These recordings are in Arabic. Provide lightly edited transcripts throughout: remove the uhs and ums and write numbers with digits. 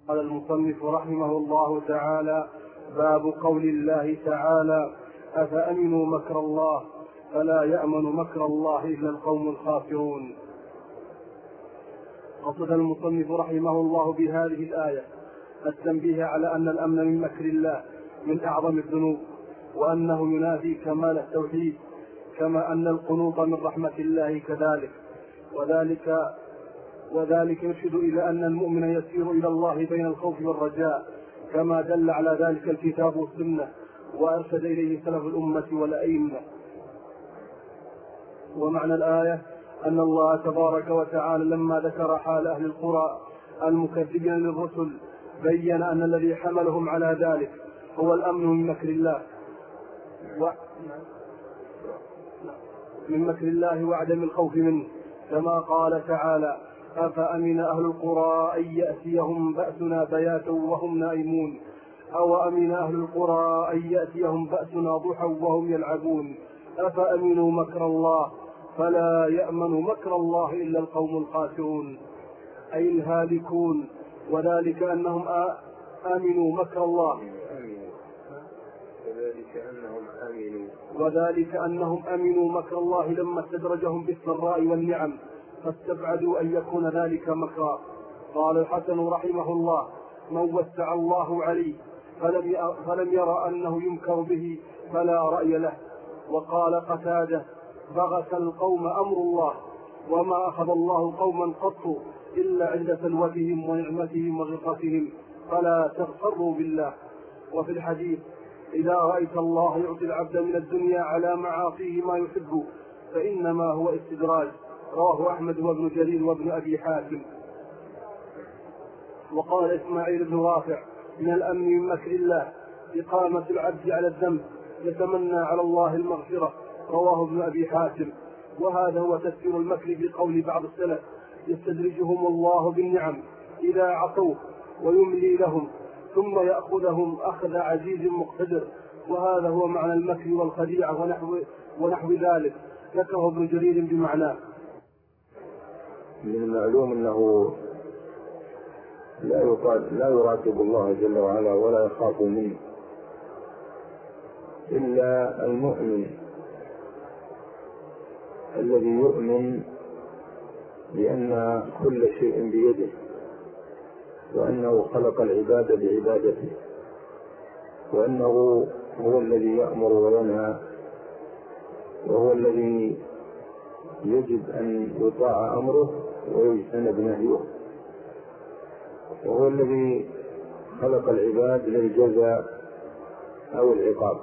قال المصنف رحمه الله تعالى: باب قول الله تعالى: أفأمنوا مكر الله فلا يأمن مكر الله إلا القوم الخاسرون. قصد المصنف رحمه الله بهذه الآية التنبيه على أن الأمن من مكر الله من أعظم الذنوب، وأنه ينافي كمال التوحيد، كما أن القنوط من رحمة الله كذلك، وذلك يرشد إلى أن المؤمن يسير إلى الله بين الخوف والرجاء، كما دل على ذلك الكتاب والسنة، وأرشد إليه سلف الأمة والأئمة. ومعنى الآية أن الله تبارك وتعالى لما ذكر حال أهل القرى المكذبين للرسل بين أن الذي حملهم على ذلك هو الأمن من مكر الله وعدم الخوف منه، كما قال تعالى: أفأمن أهل القرى أن يأتيهم بأسنا بياتا وهم نائمون، أو أمن أهل القرى أن يأتيهم بأسنا ضحى وهم يلعبون، أفأمنوا مكر الله فلا يأمن مكر الله إلا القوم الخاسرون، أي الهالكون. وذلك أنهم آمنوا مكر الله، وذلك أنهم أمنوا مكر الله لما استدرجهم بالسراء والنعم، فاستبعدوا أن يكون ذلك مكرا. قال الحسن رحمه الله: من وسع الله عليه فلم يرى أنه يمكر به فلا رأي له. وقال قتادة: بغث القوم أمر الله، وما أخذ الله قوما قط إلا عند سلوتهم ونعمتهم وغفرتهم، فلا تغتروا بالله. وفي الحديث: إذا رأيت الله يعطي العبد من الدنيا على معاصيه ما يحب فإنما هو استدراج. رواه أحمد وابن جرير وابن أبي حاتم. وقال إسماعيل بن رافع: من الأمن من مكر الله إقامة العبد على الذنب يتمنى على الله المغفرة. رواه ابن أبي حاتم. وهذا هو تفسير المكر بقول بعض السلف: يستدرجهم الله بالنعم إذا عصوه ويملي لهم ثم يأخذهم أخذ عزيز مقتدر. وهذا هو معنى المكر والخديعة ونحو ذلك، ذكره ابن جرير بمعناه. من المعلوم أنه لا يراقب الله جل وعلا ولا يخاف منه إلا المؤمن الذي يؤمن بأن كل شيء بيده، وأنه خلق العباد بعبادته، وأنه هو الذي يأمر وينهى، وهو الذي يجب أن يطاع أمره ويجتنب نهيه، وهو الذي خلق العباد للجزاء أو العقاب.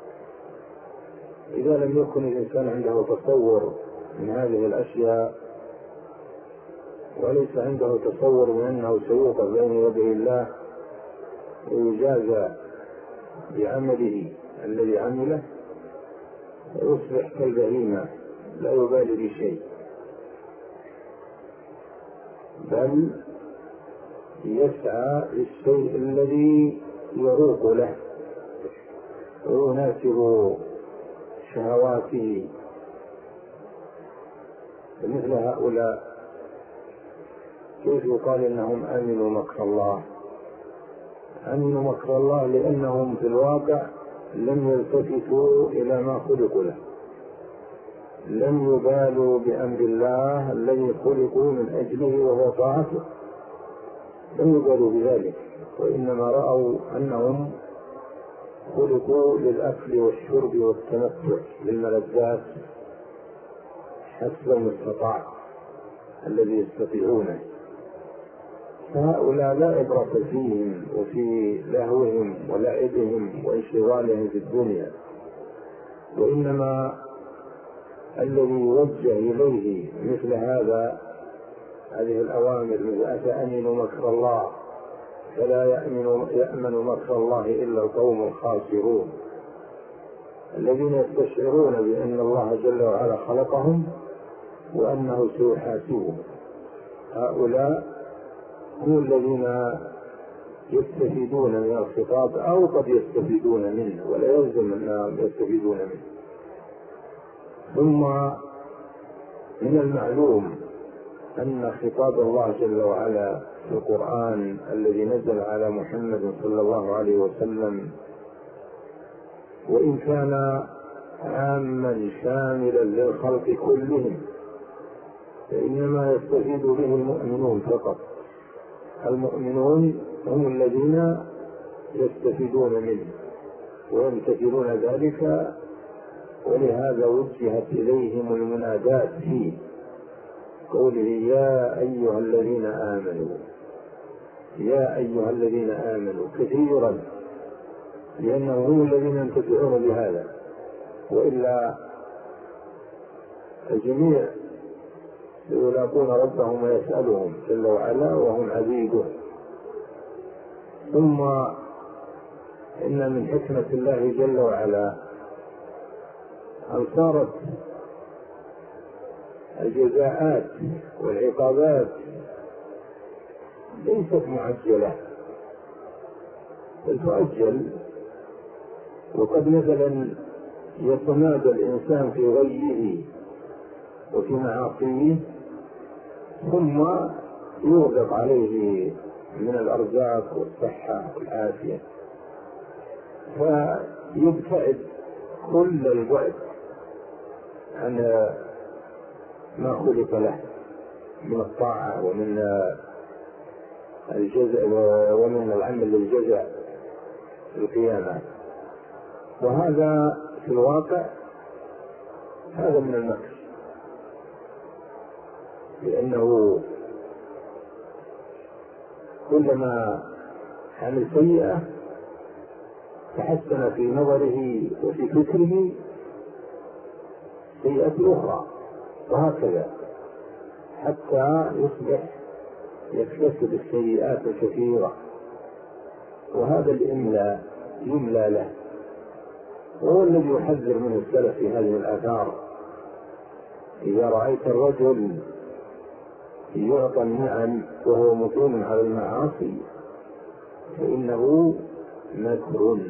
إذا لم يكن الإنسان عنده تصور من هذه الأشياء، وليس عنده تصور من أنه سيوقف بين يدي الله ويجازى بعمله الذي عمله، ويصبح كالبهيمة لا يبالي بشيء، بل يسعى للشيء الذي يروق له ويناسب شهواته. فمثل هؤلاء كيف يقال إنهم آمنوا مكر الله؟ آمنوا مكر الله لأنهم في الواقع لم يلتفتوا إلى ما خلقوا له، لم يبالوا بأمر الله الذي خلقوا من أجله وهو طاعته، لم يبالوا بذلك، وإنما رأوا أنهم خلقوا للأكل والشرب والتمتع بالملذات حسب المستطاع الذي يستطيعونه. فهؤلاء لا عبرة فيهم وفي لهوهم ولعبهم وانشغالهم في الدنيا، وإنما الذي يوجه إليه مثل هذه الأوامر مثل أفأمنوا مكر الله فلا يأمن مكر الله إلا القوم الخاسرون، الذين يستشعرون بأن الله جل وعلا خلقهم وأنه سيحاسبهم. هؤلاء هم الذين يستفيدون من الخطاب، أو قد يستفيدون منه ولا يلزم أنهم يستفيدون منه. ثم من المعلوم أن خطاب الله جل وعلا القرآن الذي نزل على محمد صلى الله عليه وسلم، وإن كان عاما شاملا للخلق كلهم، فإنما يستفيد به المؤمنون فقط. المؤمنون هم الذين يستفيدون منه ويمتثلون ذلك، ولهذا وجهت إليهم المنادات فيه قوله يا أيها الذين آمنوا، يا أيها الذين آمنوا كثيرا، لأنهم هم الذين ينتفعون بهذا، وإلا الجميع يلاقون ربهم ويسألهم جل وعلا وهم عبيده. ثم إن من حكمة الله جل وعلا أن صارت الجزاءات والعقابات ليست معجلة بل تؤجل، وقد مثلا يتمادى الإنسان في غيه وفي معاصيه ثم يوضع عليه من الأرزاق والصحة والعافية، فيبتعد كل البعد عن ما خلق له من الطاعة ومن الجزاء ومن العمل للجزاء في القيامة. وهذا في الواقع هذا من المكر، لأنه كلما عمل سيئة تحسن في نظره وفي فكره سيئة أخرى، وهكذا حتى يصبح يكتسب السيئات الكثيرة، وهذا الإملاء يملى له، وهو الذي يحذر منه السلف في هذه الآثار. إذا رأيت الرجل يعطى النعم وهو مقيم على المعاصي فإنه مكر.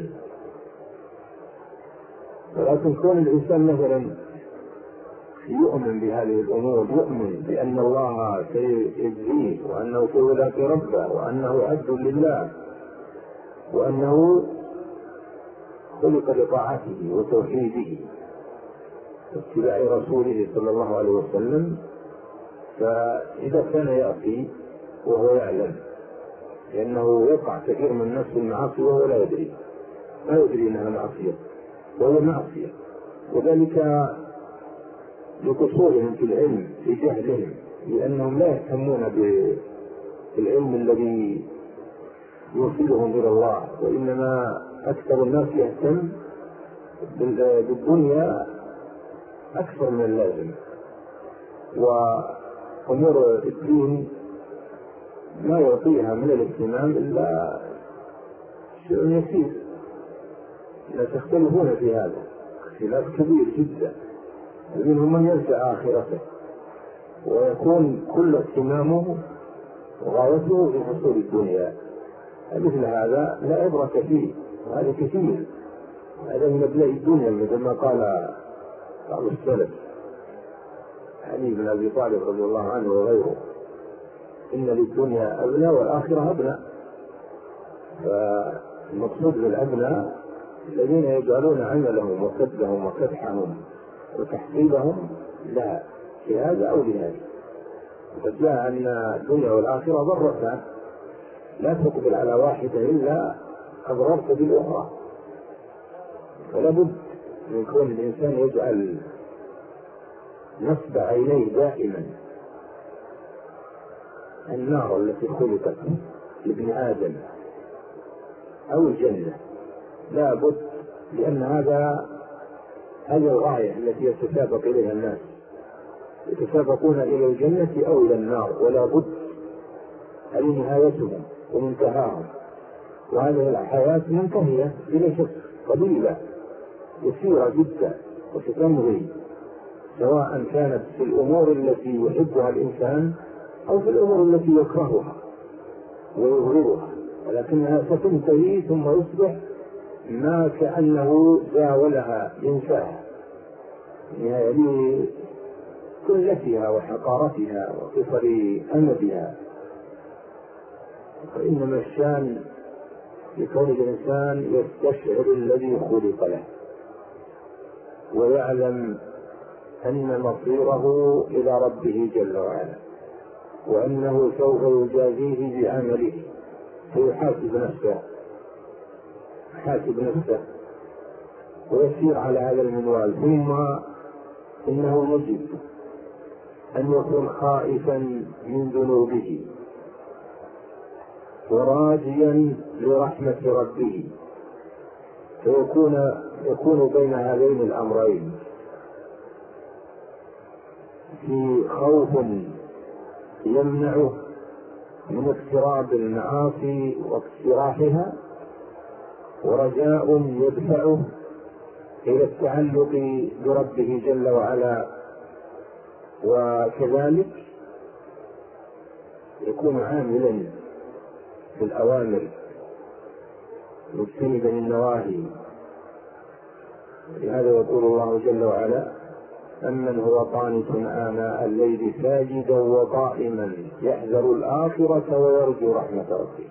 ولكن كون الإنسان مثلا يؤمن بهذه الأمور، يؤمن بأن الله سيجزيه وأنه سيلاقي ربه وأنه عبد لله وأنه خلق لطاعته وتوحيده واتباع رسوله صلى الله عليه وسلم، فإذا كان يأتي وهو يعلم، لأنه يقع كثير من الناس في المعاصي وهو لا يدري، لا يدري أنها معصية وهو معصية، وذلك لقصورهم في العلم، في جهلهم، لأنهم لا يهتمون بالعلم الذي يوصلهم إلى الله، وإنما أكثر الناس يهتم بالدنيا أكثر من اللازم، وأمور الدين ما يعطيها من الاهتمام إلا شيء يسير. لا تختلفون في هذا اختلاف كبير جدا، منهم من ينسى آخرته ويكون كل اهتمامه وغايته في حصول الدنيا. مثل هذا لا عبرة فيه، وهذا كثير، هذا من أبناء الدنيا مثل ما قال بعض السلف علي بن أبي طالب رضي الله عنه وغيره: إن للدنيا أبناء والآخرة أبناء. فالمقصود بالأبناء الذين يجعلون عملهم وكدهم وكدحهم وتحصيلهم لها في هذا أو لهذا. وقد جاء أن الدنيا والآخرة ضرتان، لا تقبل على واحدة إلا أضررت بالأخرى. فلا بد من كون الإنسان يجعل نصب عينيه دائما النار التي خلقت لابن آدم أو الجنة، لا بد، لأن هذه الغاية التي يتسابق إليها الناس، يتسابقون إلى الجنة أو إلى النار، ولا بد، هذه نهايتهم ومنتهاهم. وهذه الحياة منتهية إلى شك قليلة يسيرة جدا وستمضي، سواء كانت في الأمور التي يحبها الإنسان أو في الأمور التي يكرهها ويغررها، ولكنها ستنتهي ثم يصبح ما كأنه زاولها ينساها لكلتها وحقارتها وقصر أمدها. فإنما الشان لكون الإنسان يستشعر الذي خلق له ويعلم أن مصيره إلى ربه جل وعلا، وأنه سوف يجازيه بعمله، فيحاسب نفسه ويسير على هذا المنوال. ثم إنه يجب أن يكون خائفا من ذنوبه وراجيا لرحمة ربه، فيكون بين هذين الأمرين، في خوف يمنعه من اقتراب المعاصي واقتراحها، ورجاء يدفعه إلى التعلق بربه جل وعلا، وكذلك يكون عاملا في الأوامر مجتنبا النواهي. لهذا يقول الله جل وعلا: أمن هو قانت آناء الليل ساجدا وقائما يحذر الآخرة ويرجو رحمة ربه.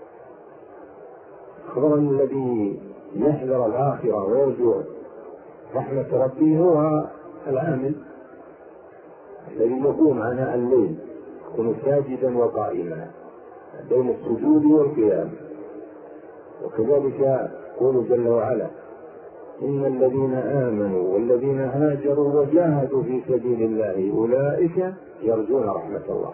خبر الذي يحذر الآخرة ويرجو رحمة ربه هو العامل الذي يقوم آناء الليل، يكون ساجدا وقائما بين السجود والقيام. وكذلك يقول جل وعلا: إن الذين آمنوا والذين هاجروا وجاهدوا في سبيل الله أولئك يرجون رحمة الله.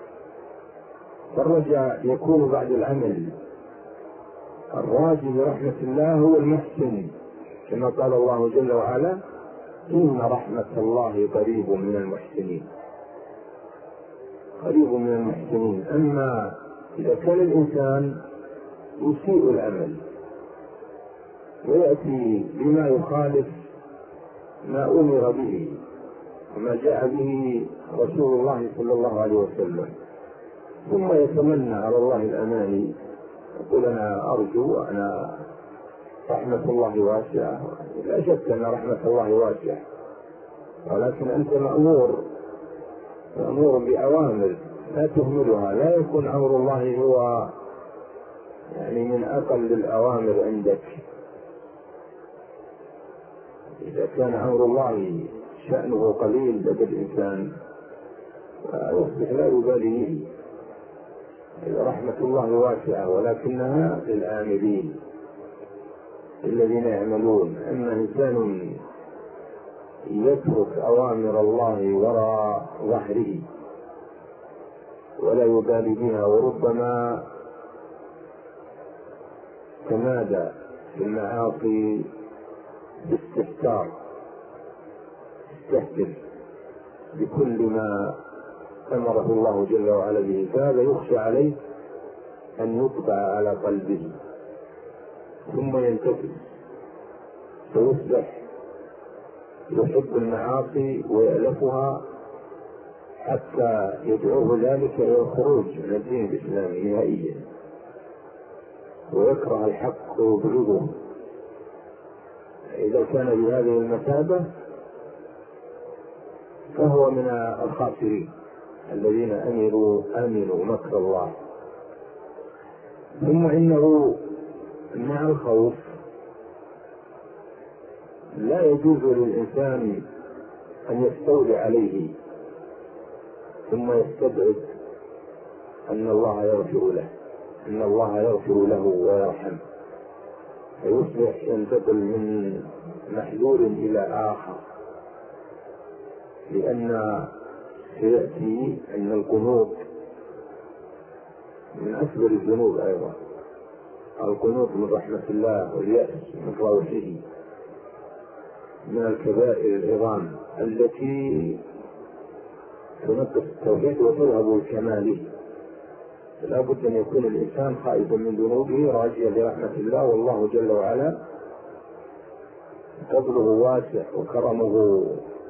فالرجاء يكون بعد العمل. الراجي برحمة الله هو المحسن، كما قال الله جل وعلا: إن رحمة الله قريب من المحسنين. أما إذا كان الإنسان يسيء العمل ويأتي بما يخالف ما أمر به وما جاء به رسول الله صلى الله عليه وسلم، ثم يتمنى على الله الأماني، يقول: أنا أرجو، أنا رحمة الله واسعة. لا شك أن رحمة الله واسعة، ولكن أنت مأمور بأوامر لا تهملها. لا يكون أمر الله هو من أقل الأوامر عندك. إذا كان أمر الله شأنه قليل لدى الإنسان فيصبح لا يبالي به. رحمة الله واسعة، ولكنها للعاملين الذين يعملون. أما إنسان يترك أوامر الله وراء ظهره ولا يبالي بها، وربما تمادى في المعاصي باستهتار، يستهتر بكل ما أمره الله جل وعلا به، فهذا يخشى عليه أن يطبع على قلبه ثم ينتكس، فيصبح يحب المعاصي ويألفها حتى يدعوه ذلك إلى الخروج من الدين الإسلامي نهائيا، ويكره الحق ويبغضه. إذا كان بهذه المثابة فهو من الخاسرين الذين أمنوا مكر الله. ثم إنه مع الخوف لا يجوز للإنسان أن يستولي عليه ثم يستبعد أن الله يغفر له ويرحمه، فيصبح ينتقل من محذور إلى آخر. لأن سيأتي أن القنوط من أكبر الذنوب أيضا، القنوط من رحمة الله واليأس من روحه من الكبائر العظام التي تنقص التوحيد وتذهب كماله. فلا بد أن يكون الإنسان خائفا من ذنوبه راجيا لرحمة الله، والله جل وعلا فضله واسع وكرمه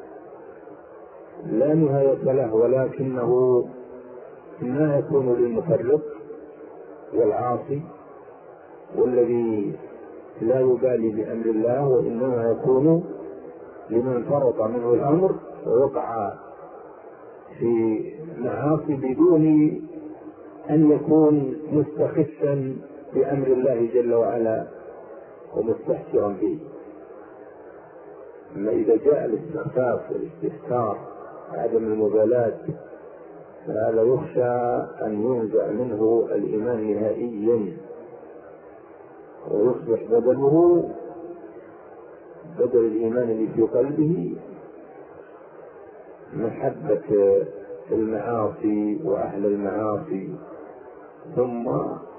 لا نهاية له، ولكنه ما يكون للمفرط والعاصي والذي لا يبالي بأمر الله، وإنما يكون لمن فرط منه الأمر ووقع في معاصي بدون أن يكون مستخفا بأمر الله جل وعلا ومستحسرا به. أما إذا جاء الاستخفاف والاستهتار وعدم المبالاة فهذا يخشى أن ينزع منه الإيمان نهائيا، ويصبح بدل الإيمان اللي في قلبه محبة المعاصي وأهل المعاصي، ثم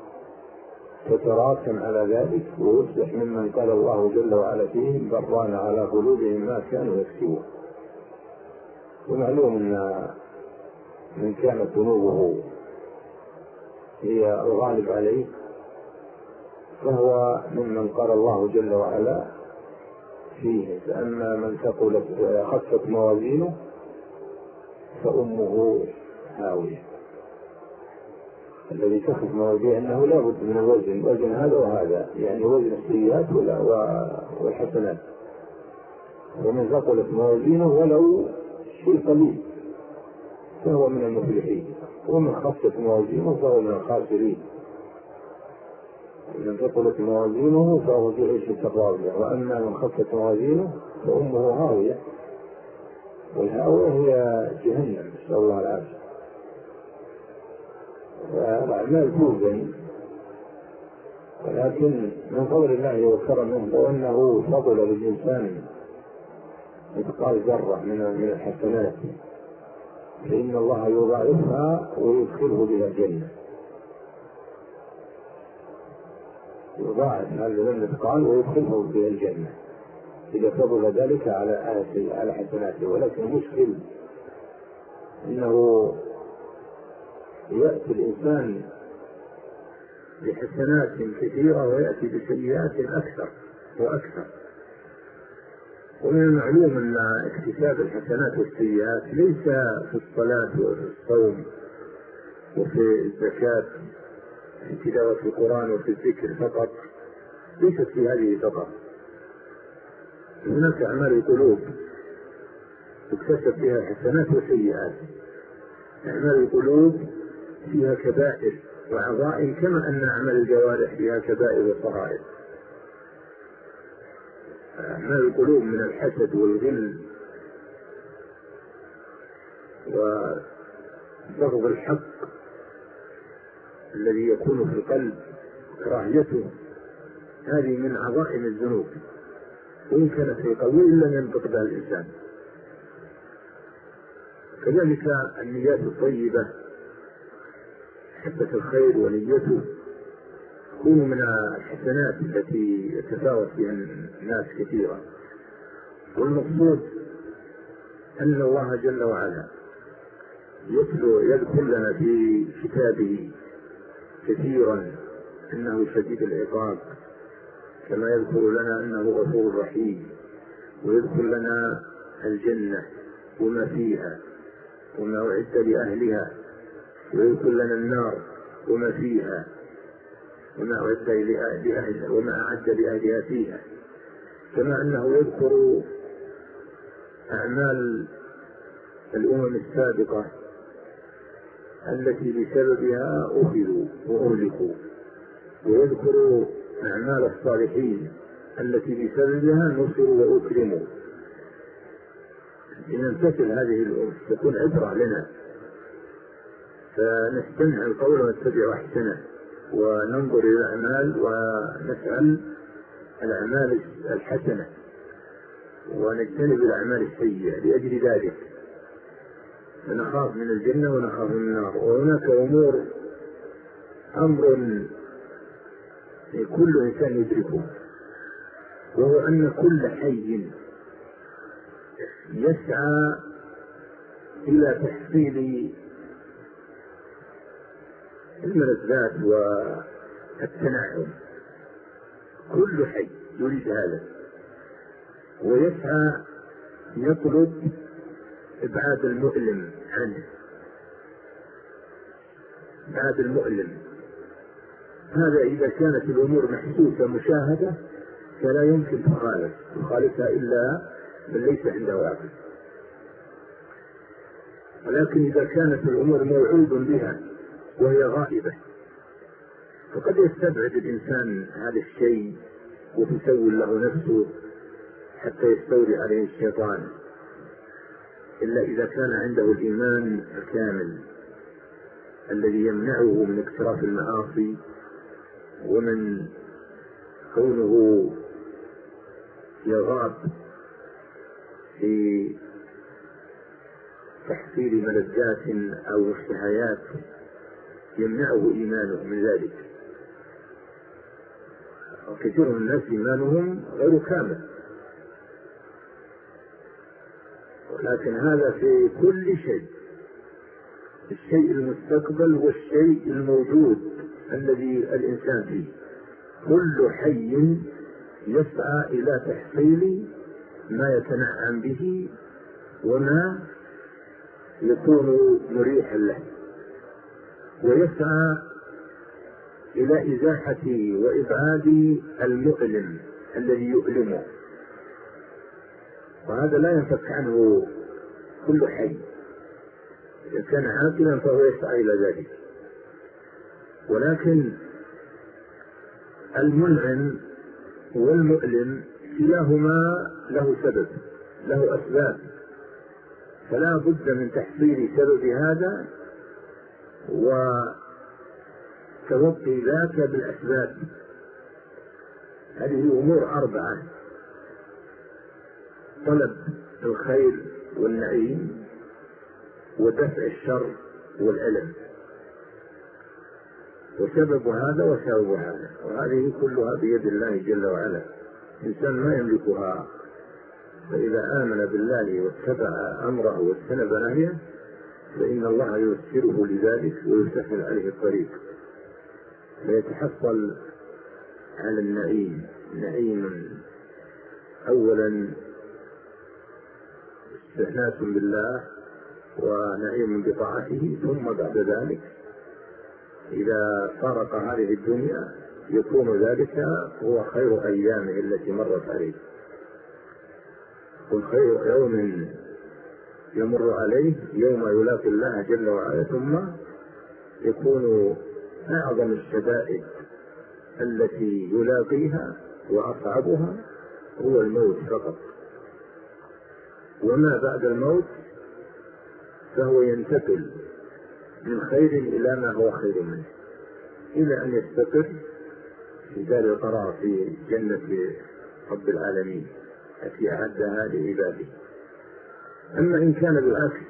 تتراكم على ذلك ويصبح ممن قال الله جل وعلا فيهم بل ران على قلوبهم ما كانوا يكسبون. ومعلوم أن من كانت ذنوبه هي الغالب عليه فهو ممن قال الله جل وعلا فيه. فأما من خفت موازينه فأمه هاوية. الذي تخف موازينه أنه لا بد من الوزن هذا وهذا، يعني وزن السيئات والحسنات. ومن ثقلت موازينه ولو شيء قليل فهو من المفلحين، ومن خفت موازينه فهو من الخاسرين. من ثقلت موازينه فهو في عيشة راضية، وأما من خفت موازينه فأمه هاوية، والهاوية هي جهنم، نسأل الله العافية. والأعمال توزن، ولكن من فضل الله وكرمه لو أنه فضل للإنسان مثقال ذرة من الحسنات فإن الله يضاعفها ويدخله بها الجنة. يضاعف هذا المثقال ويدخله بها الجنة إذا فضل ذلك على حسناته. ولكن المشكل أنه يأتي الإنسان بحسنات كثيرة ويأتي بسيئات أكثر وأكثر. ومن المعلوم أن اكتساب الحسنات والسيئات ليس في الصلاة وفي الصوم وفي الزكاة في تلاوة القرآن وفي الذكر فقط، ليست في هذه فقط. هناك أعمال القلوب تكتسب فيها حسنات وسيئات. أعمال القلوب فيها كبائر وعظائم كما أن أعمال الجوارح فيها كبائر وصغائر. أعمال القلوب من الحسد والغل وبغض الحق الذي يكون في القلب كراهيته، هذه من عظائم الذنوب، وإن كانت في قوي لم ينطق بها الإنسان. كذلك النيات الطيبة، حبة الخير ونيته تكون من الحسنات التي يتفاوت بها الناس كثيرا. والمقصود أن الله جل وعلا يذكر لنا في كتابه كثيرا أنه شديد العقاب، كما يذكر لنا أنه غفور رحيم، ويذكر لنا الجنة وما فيها وما أعد لأهلها، ويذكر لنا النار وما فيها وما أعد لأهلها وما أعد لأهلها فيها. كما أنه يذكر أعمال الأمم السابقة التي بسببها أخذوا وأهلكوا، ويذكر أعمال الصالحين التي بسببها نصروا وأكرموا. إن نمتثل هذه الأمور تكون عبرة لنا، فنستمع القول ونتبع أحسنه، وننظر إلى الأعمال ونفعل الأعمال الحسنة ونجتنب الأعمال السيئة. لأجل ذلك نخاف من الجنة ونخاف من النار. وهناك أمر كل إنسان يدركه، وهو أن كل حي يسعى إلى تحصيل الملذات والتنعم. كل حي يريد هذا، ويسعى يطلب إبعاد المؤلم عنه، إبعاد المؤلم. هذا إذا كانت الأمور محسوسة مشاهدة فلا يمكن تخالفها إلا من ليس عنده عقل. ولكن إذا كانت الأمور موعود بها وهي غائبة. فقد يستبعد الإنسان هذا الشيء وتسول له نفسه حتى يستولي عليه الشيطان، إلا إذا كان عنده الإيمان الكامل الذي يمنعه من اقتراف المعاصي ومن كونه يغاب في تحصيل ملذات أو مشتهيات يمنعه إيمانه من ذلك. وكثير من الناس إيمانهم غير كامل، ولكن هذا في كل شيء، الشيء المستقبل والشيء الموجود الذي الإنسان فيه. كل حي يسعى إلى تحصيل ما يتنعم به وما يكون مريحا له، ويسعى إلى إزاحة وإبعاد المؤلم الذي يؤلمه، وهذا لا ينفك عنه كل حي. إذا كان عاقلا فهو يسعى إلى ذلك. ولكن المنعم والمؤلم كلاهما له سبب، له أسباب، فلا بد من تحصيل سبب هذا وتوقي ذاك بالأسباب. هذه أمور 4: طلب الخير والنعيم، ودفع الشر والألم، وسبب هذا وسبب هذا، وهذه كلها بيد الله جل وعلا. الإنسان ما يملكها، فإذا آمن بالله واتبع أمره واجتنب نهيه فإن الله ييسره لذلك ويسهل عليه الطريق، فيتحصل على النعيم. نعيم أولا استئناس بالله ونعيم بطاعته، ثم بعد ذلك إذا فارق هذه الدنيا يكون ذلك هو خير أيامه التي مرت عليه، والخير يوم يمر عليه يوم يلاقي الله جل وعلا، ثم يكون أعظم الشدائد التي يلاقيها وأصعبها هو الموت فقط، وما بعد الموت فهو ينتقل من خير إلى ما هو خير منه، إلى أن يستقر في دار القرار في جنة رب العالمين التي أعدها لعباده. أما إن كان بالعكس،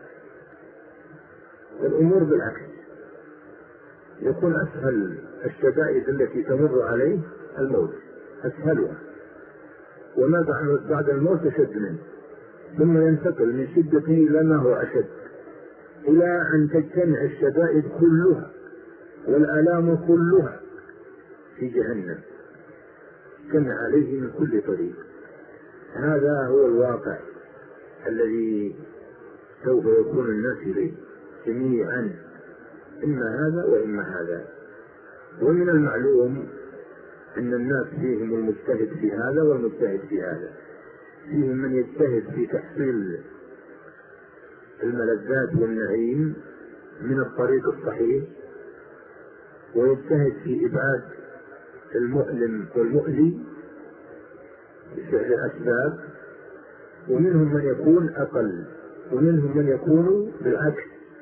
الأمور بالعكس، يكون أسهل الشدائد التي تمر عليه الموت، أسهلها، وما بعد الموت أشد منه، ثم ينتقل من شدته إلى ما هو أشد، إلى أن تجتمع الشدائد كلها والآلام كلها في جهنم، كما عليه من كل طريق. هذا هو الواقع الذي سوف يكون الناس إليه جميعا، إما هذا وإما هذا. ومن المعلوم أن الناس فيهم المجتهد في هذا والمجتهد في هذا، فيهم من يجتهد في تحصيل الملذات والنعيم من الطريق الصحيح، ويجتهد في إبعاد المؤلم والمؤذي بفعل الأسباب، ومنهم من يكون أقل، ومنهم من يكون بالعكس.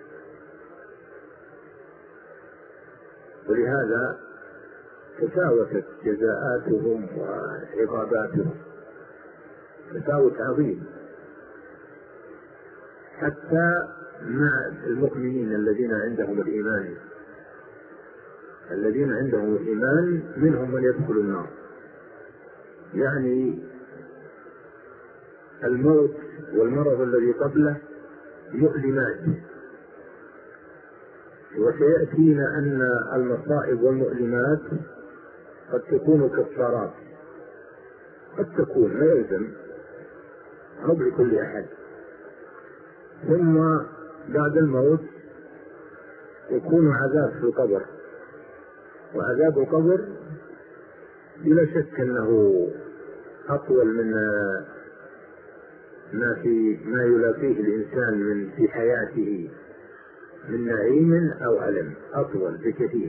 ولهذا تفاوتت جزاءاتهم وعقاباتهم تفاوت عظيم، حتى مع المؤمنين الذين عندهم الإيمان، الذين عندهم الإيمان منهم من يدخل النار. يعني الموت والمرض الذي قبله مؤلمات، وسيأتينا أن المصائب والمؤلمات قد تكون كفارات، قد تكون لا يلزم رب لكل أحد. ثم بعد الموت يكون عذاب في القبر، وعذاب القبر بلا شك أنه أطول من ما يلاقيه الإنسان من في حياته من نعيم أو ألم أطول بكثير،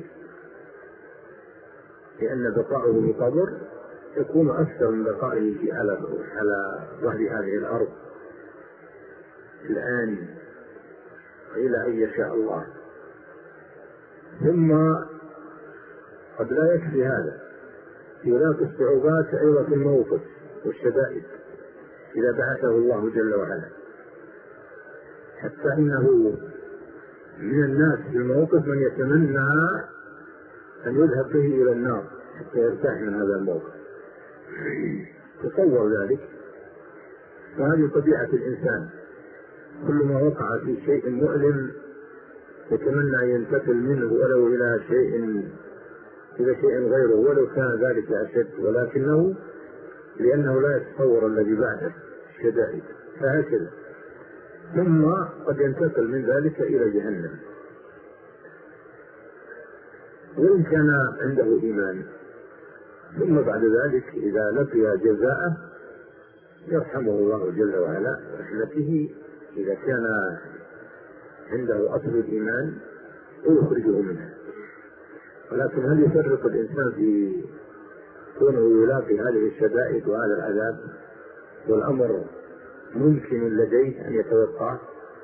لأن بقاؤه بقبر يكون أكثر من بقائه على ظهر هذه الأرض الآن إلى أن يشاء الله. ثم قد لا يكفي هذا، يلاقي الصعوبات أيضا في الموقف والشدائد إذا بعثه الله جل وعلا، حتى إنه من الناس في الموقف من يتمنى أن يذهب به إلى النار حتى يرتاح من هذا الموقف. تصور ذلك. فهذه طبيعة الإنسان، كل ما وقع في شيء مؤلم يتمنى أن ينتقل منه ولو إلى شيء غيره ولو كان ذلك أشد، ولكنه لأنه لا يتصور الذي بعده الشدائد فهكذا. ثم قد ينتقل من ذلك إلى جهنم، وإن كان عنده إيمان، ثم بعد ذلك إذا لقي جزاءه يرحمه الله جل وعلا برحمته إذا كان عنده أصل الإيمان ويخرجه منها. ولكن هل يفرق الإنسان في كونه يلاقي هذه الشدائد وهذا العذاب والأمر ممكن لديه أن يتوقع؟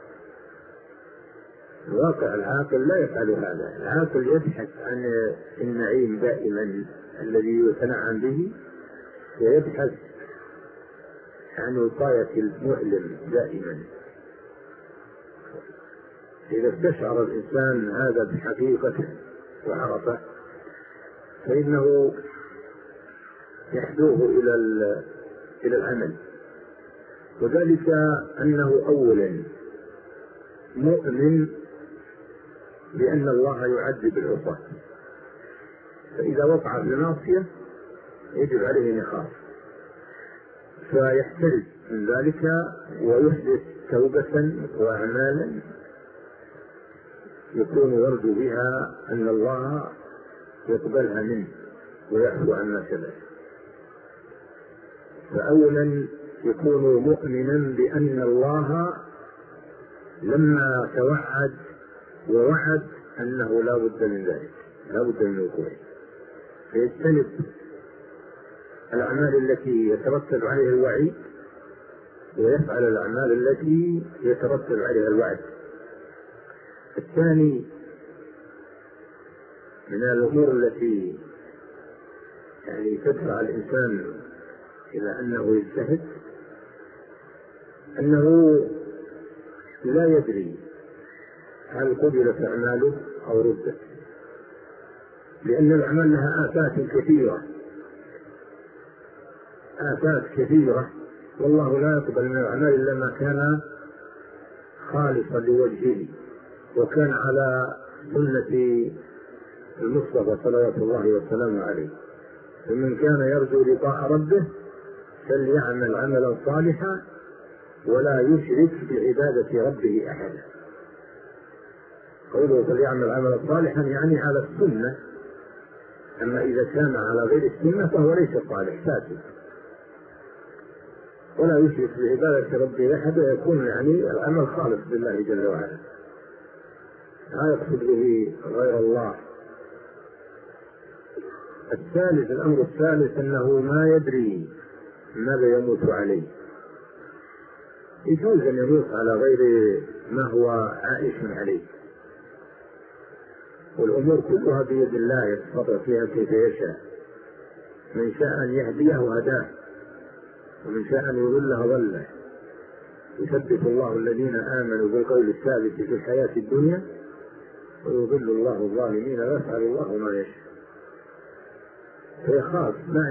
الواقع العاقل لا يفعل هذا. العاقل يبحث عن النعيم دائما الذي يتنعم به، ويبحث عن وقاية المؤلم دائما. إذا استشعر الإنسان هذا بحقيقته وعرفه فإنه يحدوه إلى العمل، وذلك أنه أولا مؤمن بأن الله يعذب العصاة، فإذا وقع في معصية يجب عليه أن يخاف، فيحترز من ذلك ويحدث توبة وأعمالا يكون يرجو بها أن الله يقبلها منه ويعفو عما سلف. فأولا يكون مؤمنا بأن الله لما توعد ووعد أنه لا بد من ذلك، لا بد من وقوعه، فيجتنب الأعمال التي يترتب عليها الوعيد ويفعل الأعمال التي يترتب عليها الوعد. الثاني من الأمور التي تدفع الإنسان إلى أنه يجتهد أنه لا يدري هل قبلت أعماله أو ردت، لأن الأعمال لها آفات كثيرة، والله لا يقبل من الأعمال إلا ما كان خالصا لوجهه وكان على سنة المصطفى صلوات الله وسلامه عليه. فمن كان يرجو لقاء ربه فليعمل عملا صالحا ولا يشرك بعبادة ربه أحدا. قوله فليعمل عملا صالحا يعني على السنة، أما إذا كان على غير السنة فهو ليس صالح، فاسد. ولا يشرك بعبادة ربه أحدا يكون العمل خالص لله جل وعلا، لا يقصد به غير الله. الثالث، الأمر الثالث أنه ما يدري ماذا يموت عليه. يجوز أن يموت على غير ما هو عائش عليه، والأمور كلها بيد الله يتصرف فيها كيف يشاء، من شاء أن يهديه هداه ومن شاء أن يضله ضله. يثبت الله الذين آمنوا بالقول الثابت في الحياة الدنيا ويضل الله الظالمين ويفعل الله ما يشاء. فيخاف، ما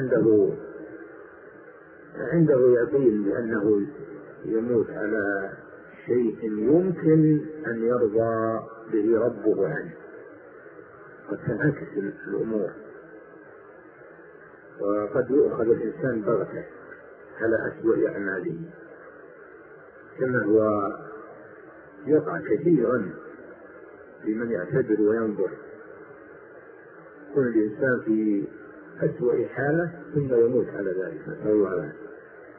عنده يقين بأنه يموت على شيء يمكن أن يرضى به ربه عنه. قد تنعكس الأمور وقد يؤخذ الإنسان بغتة على أسوأ أعماله، كما هو يقع كثيرا لمن يعتبر وينظر. يكون الإنسان في أسوأ حالة ثم يموت على ذلك، نسأل الله العافية.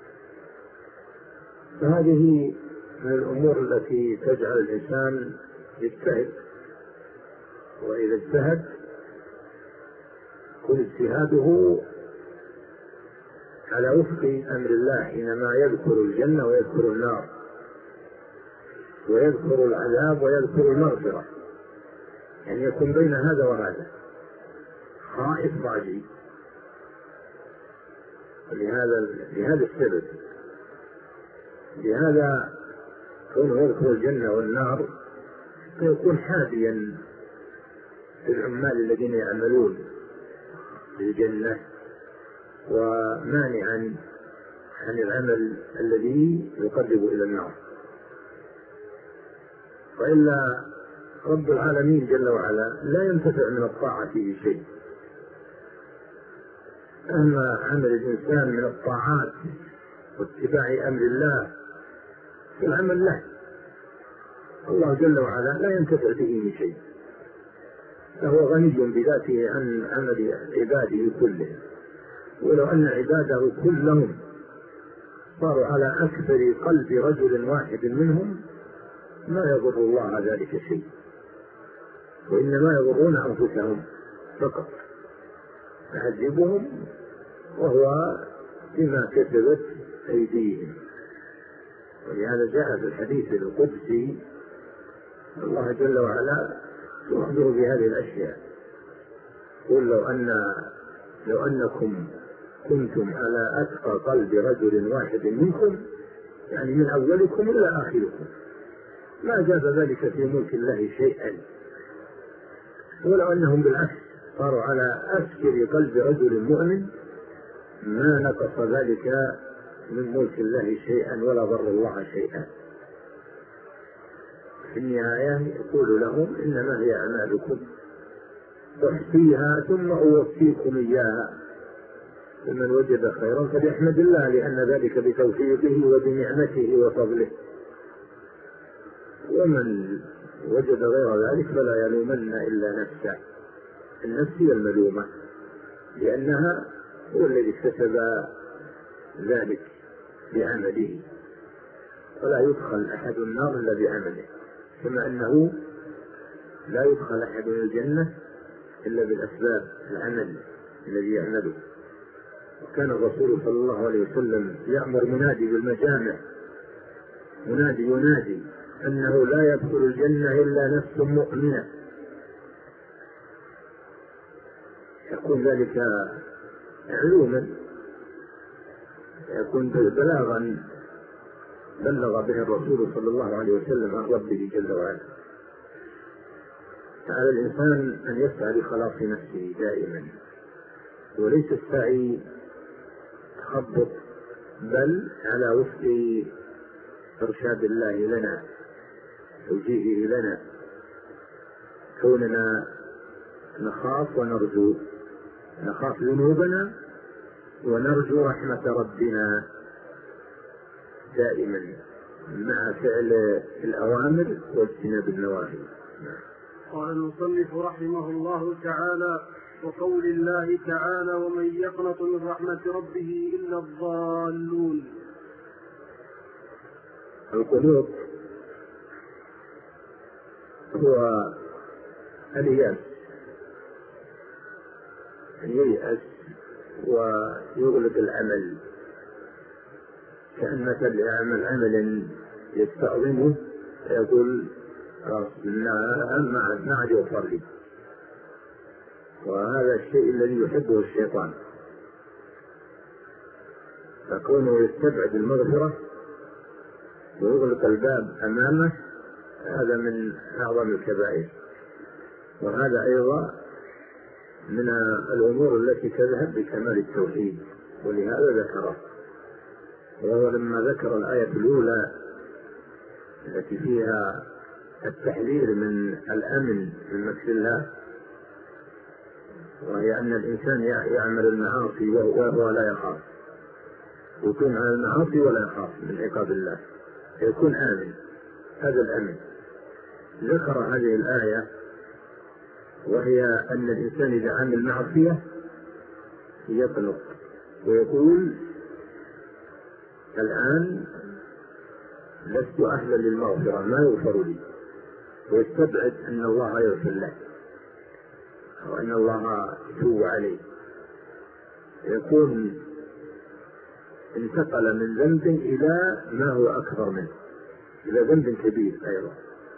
فهذه من الأمور التي تجعل الإنسان يجتهد، وإذا اجتهد كل اجتهاده على وفق أمر الله، حينما يذكر الجنة ويذكر النار ويذكر العذاب ويذكر المغفرة، يعني يكون بين هذا وهذا، خائف راجي. لهذا السبب، لهذا كونه يذكر الجنة والنار فيكون حاديا للعمال الذين يعملون في الجنة، ومانعا عن العمل الذي يقرب إلى النار. وإلا رب العالمين جل وعلا لا ينتفع من الطاعة بشيء، أما عمل الإنسان من الطاعات واتباع أمر الله في العمل له، الله جل وعلا لا ينتفع به بشيء، فهو غني بذاته عن عمل عباده كلهم. ولو أن عباده كلهم صاروا على أكثر قلب رجل واحد منهم ما يضر الله ذلك شيء، وإنما يضرون أنفسهم فقط، يعذبهم وهو بما كسبت أيديهم. ولهذا جاء في الحديث القدسي الله جل وعلا يخبر بهذه الأشياء، قل لو أنكم كنتم على أتقى قلب رجل واحد منكم، يعني من أولكم إلى آخركم، ما جاز ذلك في ملك الله شيئا، ولو أنهم بالعكس صاروا على أسكر قلب رجل مؤمن ما نقص ذلك من ملك الله شيئا ولا ضر الله شيئا. في النهاية يقول لهم إنما هي أعمالكم أحصيها ثم أوفيكم إياها، ومن وجد خيرا فليحمد الله، لأن ذلك بتوفيقه وبنعمته وفضله، ومن وجد غير ذلك فلا يلومن إلا نفسه، النفس هي الملومة، لأنها هو الذي اكتسب ذلك بعمله، ولا يدخل أحد النار إلا بعمله، كما أنه لا يدخل أحد الجنة إلا بالأسباب العمل الذي يعمله. وكان الرسول صلى الله عليه وسلم يأمر منادي بالمجامع، منادي ينادي أنه لا يدخل الجنة إلا نفس مؤمنة، يكون ذلك علوما، يكون بلاغا بلغ به الرسول صلى الله عليه وسلم عن ربه جل وعلا. فعلى الإنسان أن يسعى لخلاص نفسه دائما، وليس السعي تخبط، بل على وفق إرشاد الله لنا، توجيهه لنا، كوننا نخاف ونرجو، نخاف ذنوبنا ونرجو رحمة ربنا دائما مع فعل الأوامر واجتناب النواهي. قال المصنف رحمه الله تعالى: وقول الله تعالى: ومن يقنط من رحمة ربه إلا الضالون. القنوط هو اليأس، ييأس ويغلق العمل، كأن مثل يعمل عملا يستعظمه يقول ما عاد يوفر لي، وهذا الشيء الذي يحبه الشيطان، فكونه يستبعد المغفرة ويغلق الباب أمامه هذا من أعظم الكبائر، وهذا أيضا من الأمور التي تذهب بكمال التوحيد، ولهذا ذكره. وهو لما ذكر الآية الأولى التي فيها التحذير من الأمن من مكر الله، وهي أن الإنسان يعمل المعاصي وهو لا يخاف، يكون على المعاصي ولا يخاف من عقاب الله، يكون آمن، هذا الأمن. ذكر هذه الآية وهي أن الإنسان إذا عمل معصية يقنط ويقول الآن لست أهلا للمغفرة، ما يغفر لي، ويستبعد أن الله يغفر له أو أن الله يتوب عليه، يكون انتقل من ذنب إلى ما هو أكبر منه، إلى ذنب كبير أيضا.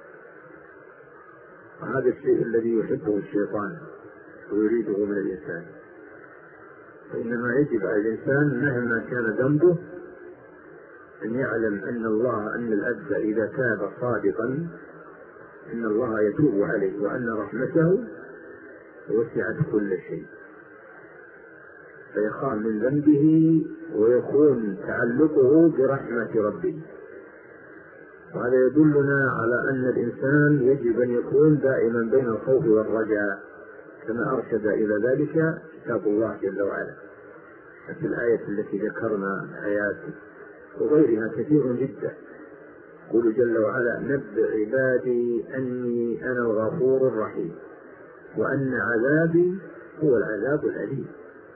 وهذا الشيء الذي يحبه الشيطان ويريده من الإنسان. فإنما يجب على الإنسان مهما كان ذنبه أن يعلم أن العبد إذا تاب صادقا إن الله يتوب عليه، وأن رحمته وسعت كل شيء، فيخاف من ذنبه ويكون تعلقه برحمة ربه. وهذا يدلنا على أن الإنسان يجب أن يكون دائما بين الخوف والرجاء، كما أرشد إلى ذلك كتاب الله جل وعلا في الآية التي ذكرنا، آيات وغيرها كثير جدا. يقول جل وعلا: نبئ عبادي أني أنا الغفور الرحيم وأن عذابي هو العذاب الأليم.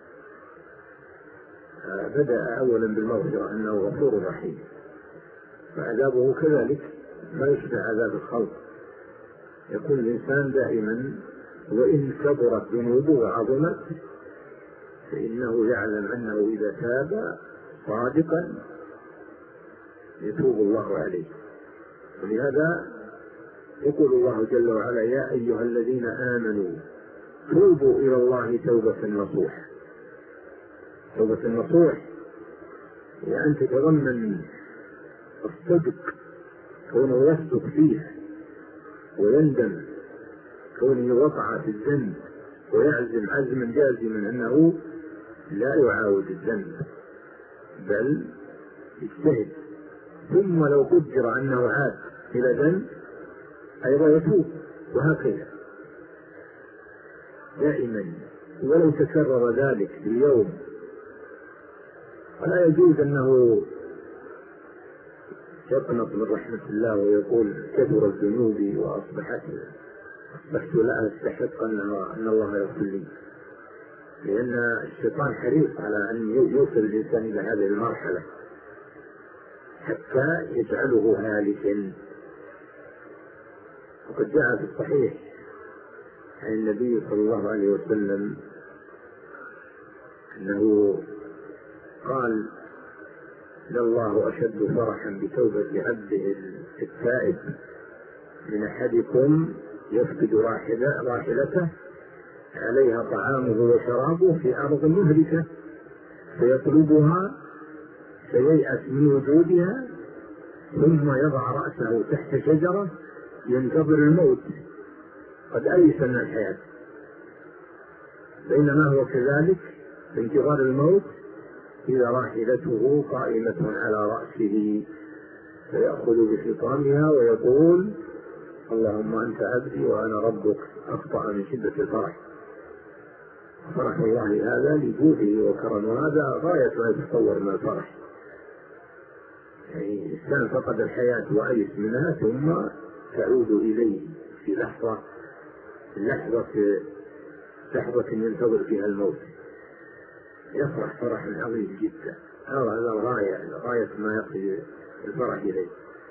بدأ أولا بالمغفرة أنه غفور رحيم، فعذابه كذلك ما يشبه عذاب الخلق. يكون الإنسان دائما وإن كبرت ذنوبه وعظمت فإنه يعلم أنه إذا تاب صادقا يتوب الله عليه. ولهذا يقول الله جل وعلا: يا أيها الذين آمنوا توبوا إلى الله توبة نصوح. توبة نصوح هي أن تتضمن الصدق، كونه يصدق فيه ويندم، كونه وقع في الذنب ويعزم عزما جازما أنه لا يعاود الذنب بل يجتهد، ثم لو قدر أنه عاد إلى ذنب أيضا يتوب، وهكذا دائما ولو تكرر ذلك في اليوم. ولا يجوز أنه يقنط من رحمة الله ويقول كثرت ذنوبي وأصبحت لا أستحق أن الله يغفر لي، لأن الشيطان حريص على أن يوصل الإنسان إلى هذه المرحلة حتى يجعله هالكا. وقد جاء في الصحيح عن النبي صلى الله عليه وسلم أنه قال: لله أشد فرحا بتوبة عبده التائب من أحدكم يفقد راحلته عليها طعامه وشرابه في أرض مهلكة فيطلبها فييأس من وجودها ثم يضع رأسه تحت شجرة ينتظر الموت قد أيس من الحياة، بينما هو كذلك في انتظار الموت إذا راحلته قائمة على رأسه فيأخذ بخطامها ويقول: اللهم أنت عبدي وأنا ربك، أخطأ من شدة الفرح. فرح الله هذا لجوده وكرمه، هذا غاية ما يتصور من الفرح. يعني الإنسان فقد الحياة وأيس منها ثم تعود إليه في لحظة ينتظر فيها الموت، يفرح فرحا عظيم جدا. هذا غاية ما يقضي الفرح إليه.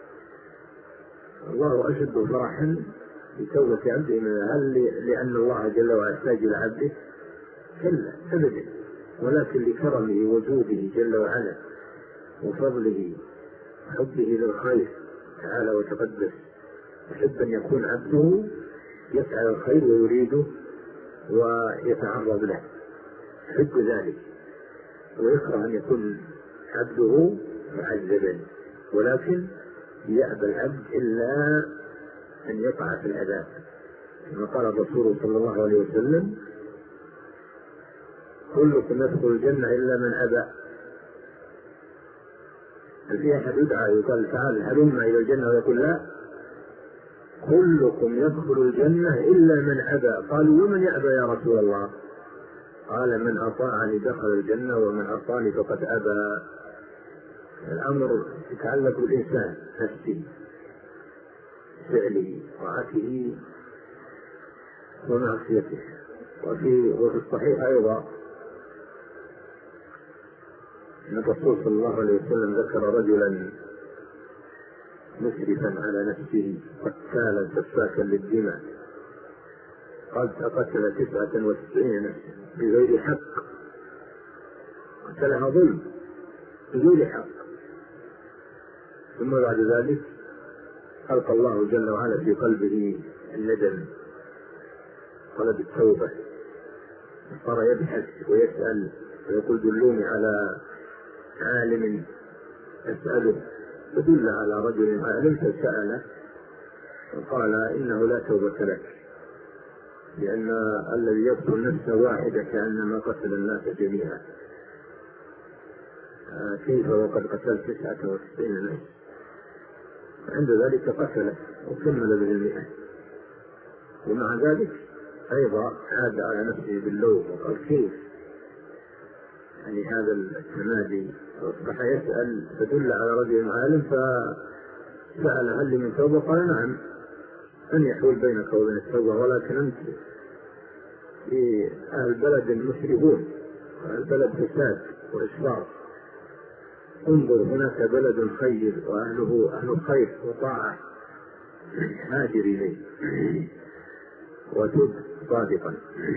الله أشد فرحا بتوبة عبده منها. هل لأن الله جل وعلا يحتاج إلى عبده؟ كلا أبدا، ولكن لكرمه وجوده جل وعلا وفضله وحبه للخير تعالى وتقدس، يحب أن يكون عبده يسعى الخير ويريده ويتعرض له، يحب ذلك، ويكره أن يكون عبده معذبا، ولكن يأبى العبد إلا أن يقع في العذاب، كما قال الرسول صلى الله عليه وسلم: كلكم يدخل الجنة إلا من أبى. هل في أحد يدعى يقال تعال هلم إلى الجنة ويقول لا؟ كلكم يدخل الجنة إلا من أبى. قالوا: ومن يأبى يا رسول الله؟ قال: من أطاعني دخل الجنة ومن عصاني فقد أبى. الأمر يتعلق بالإنسان نفسه، فعله، طاعته ومعصيته. وفي الصحيح أيضا أن الرسول صلى الله عليه وسلم ذكر رجلا مسرفا على نفسه قتالا سفاكا للدماء قد قتل 99 نفسا بغير حق، قتلها ظلم بغير حق. ثم بعد ذلك ألقى الله جل وعلا في قلبه الندم، طلب التوبة، صار يبحث ويسأل ويقول دلوني على عالم أسأله، فدل على رجل عالم فسأله وقال إنه لا توبة لك، لأن الذي يقتل نفسه واحدة كأنما قتل الناس جميعا، كيف وقد قتل 99 نفس؟ عند ذلك قتله وكمل به 100، ومع ذلك أيضا عاد على نفسه باللوم وقال كيف يعني هذا التمادي، أصبح يسأل فدل على رجل عالم فسأل هل من توبة؟ قال نعم، أن يحول بينك وبين التوبة، ولكن أنت في أهل بلد مسرفون، أهل بلد فساد وإشرار، انظر هناك بلد خير وأهله أهل خير وطاعة، هاجر إليه وتب صادقا.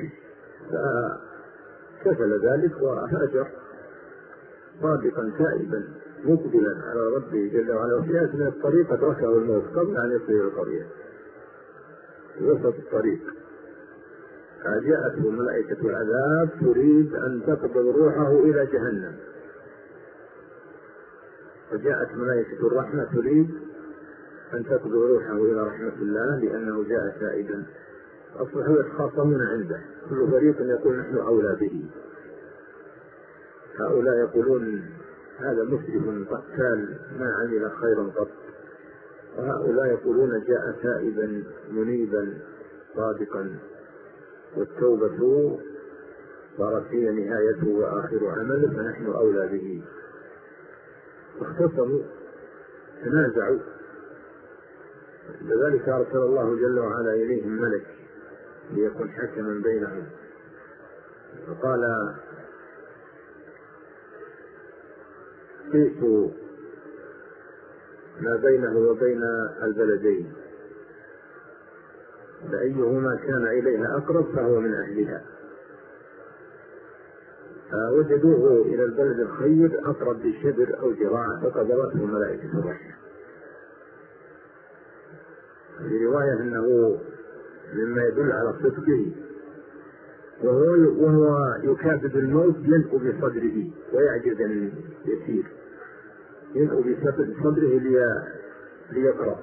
فكفل ذلك وهاجر صادقا تائبا مقبلا على ربه جل وعلا، وفي أثناء الطريق أدركه الموت قبل أن يصل إلى القرية في وسط الطريق، فجاءته ملائكة العذاب تريد أن تقبض روحه إلى جهنم، وجاءت ملائكة الرحمة تريد أن تقبض روحه إلى رحمة الله لأنه جاء تائبا. أصبحوا يتخاصمون عنده، كل فريق يقول نحن أولى به، هؤلاء يقولون هذا مسرف قتال ما عمل خيرا قط، وهؤلاء يقولون جاء تائبا منيبا صادقا، والتوبة صارت هي نهايته وآخر عمله فنحن أولى به. اختصموا تنازعوا، لذلك أرسل الله جل وعلا إليهم ملك ليكون حكما بينهم، فقال قيسوا ما بينه وبين البلدين فأيهما كان إليها أقرب فهو من أهلها، فوجدوه إلى البلد الخير أقرب بشبر أو ذراع فقبضته ملائكة الرحمة. في رواية أنه مما يدل على صدقه، وهو يكابد الموت ينأو بصدره ويعجز عن يسير، ينأو بصدره ليقرب.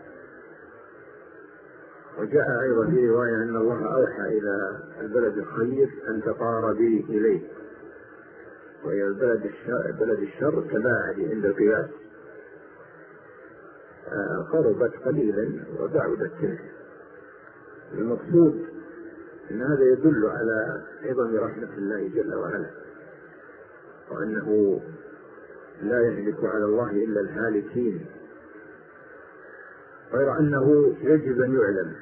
وجاء أيضا في رواية أن الله أوحى إلى البلد الخير أن تقاربي إليه، وهي بلد الشر تباعد عند القياس، قربت قليلا وبعدت تلك. المقصود أن هذا يدل على عظم رحمة الله جل وعلا، وأنه لا يهلك على الله إلا الهالكين، غير أنه يجب أن يعلم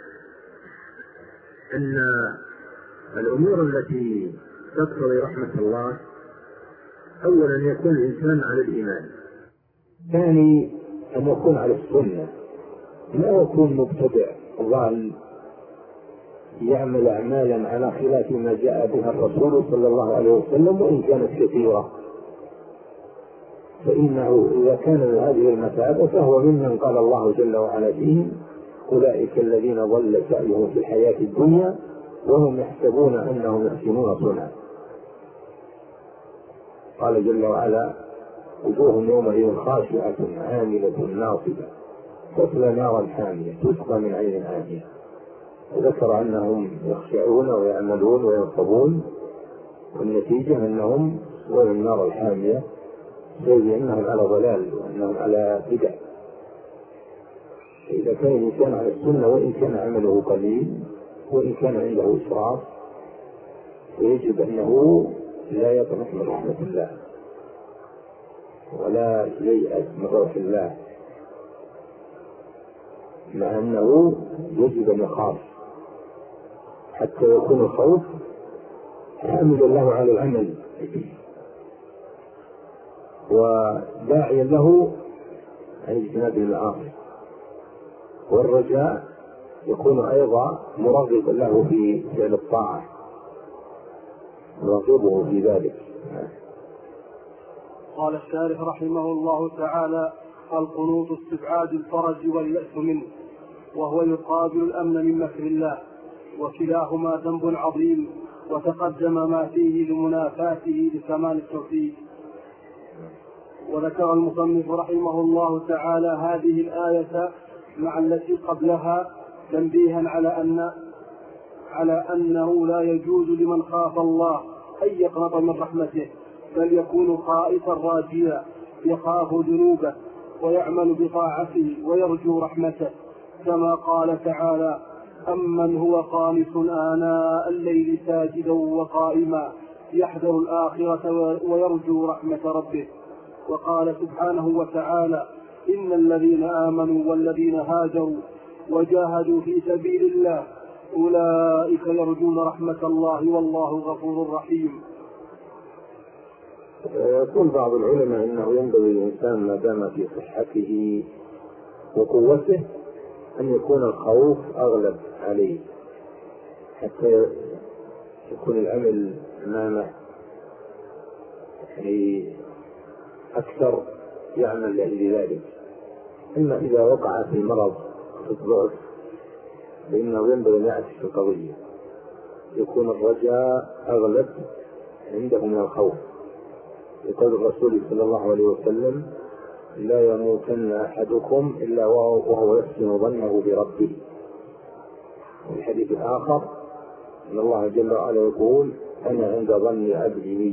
أن الأمور التي تقتضي رحمة الله أولا يكون الإنسان على الإيمان، ثاني أن يكون على السنة، لا يكون مبتدع ضال يعمل أعمالا على خلاف ما جاء بها الرسول صلى الله عليه وسلم وإن كانت كثيرة، فإنه إذا كان من هذه المثابة فهو ممن قال الله جل وعلا فيهم أولئك الذين ضل سعيهم في الحياة الدنيا وهم يحسبون أنهم يحسنون صنعا. قال جل وعلا وجوه يومئذ خاشعة عاملة ناصبة تصلى نارا حامية تسقى من عين آنية، وذكر أنهم يخشعون ويعملون وينصبون، والنتيجة أنهم يصلون النار الحامية بسبب أنهم على ضلال وأنهم على بدع. إذا كان الإنسان على السنة وإن كان عمله قليل وإن كان عنده إسراف فيجب أنه لا يطمح من رحمة الله ولا ييأس من روح الله، مع أنه يجب أن يخاف حتى يكون الخوف حاملا له على العمل وداعيا له عن اجتناب المعاصي. والرجاء يكون أيضا مرغبا له في فعل الطاعة، يرغبه في ذلك. قال الشارح رحمه الله تعالى: القنوط استبعاد الفرج واليأس منه، وهو يقابل الأمن من مكر الله، وكلاهما ذنب عظيم، وتقدم ما فيه لمنافاته لكمال التوحيد. وذكر المصنف رحمه الله تعالى هذه الآية مع التي قبلها تنبيها على أنه لا يجوز لمن خاف الله أن يقنط من رحمته، بل يكون خائفا راجيا يخاف ذنوبه ويعمل بطاعته ويرجو رحمته، كما قال تعالى: أمن هو قانت آناء الليل ساجدا وقائما يحذر الآخرة ويرجو رحمة ربه. وقال سبحانه وتعالى: إن الذين آمنوا والذين هاجروا وجاهدوا في سبيل الله أولئك يرجون رحمة الله والله غفور رحيم. يقول بعض العلماء إنه ينبغي للإنسان ما دام في صحته وقوته أن يكون الخوف أغلب عليه، حتى يكون الأمل أمامه يعني أكثر يعمل لأجل ذلك. إما إذا وقع في المرض في الضعف فإنه ينبغي أن يعكس القضية، يكون الرجاء أغلب عنده من الخوف. يقول الرسول صلى الله عليه وسلم: لا يموتن أحدكم إلا وهو يحسن ظنه بربه. وفي الحديث الآخر أن الله جل وعلا يقول: أنا عند ظن عبدي بي،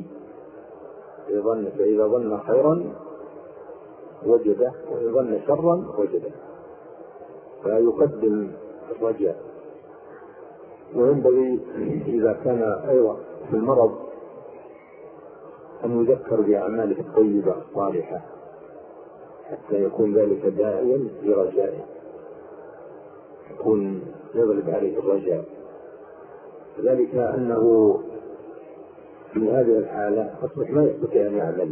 فإذا ظن خيرا وجده وإذا ظن شرا وجده، فيقدم الرجاء. وينبغي إذا كان أيضا في المرض أن يذكر بأعماله الطيبة الصالحة حتى يكون ذلك داعيا لرجائه، يكون يغلب عليه الرجاء. ذلك أنه في هذه الحالة أصبح ما يستطيع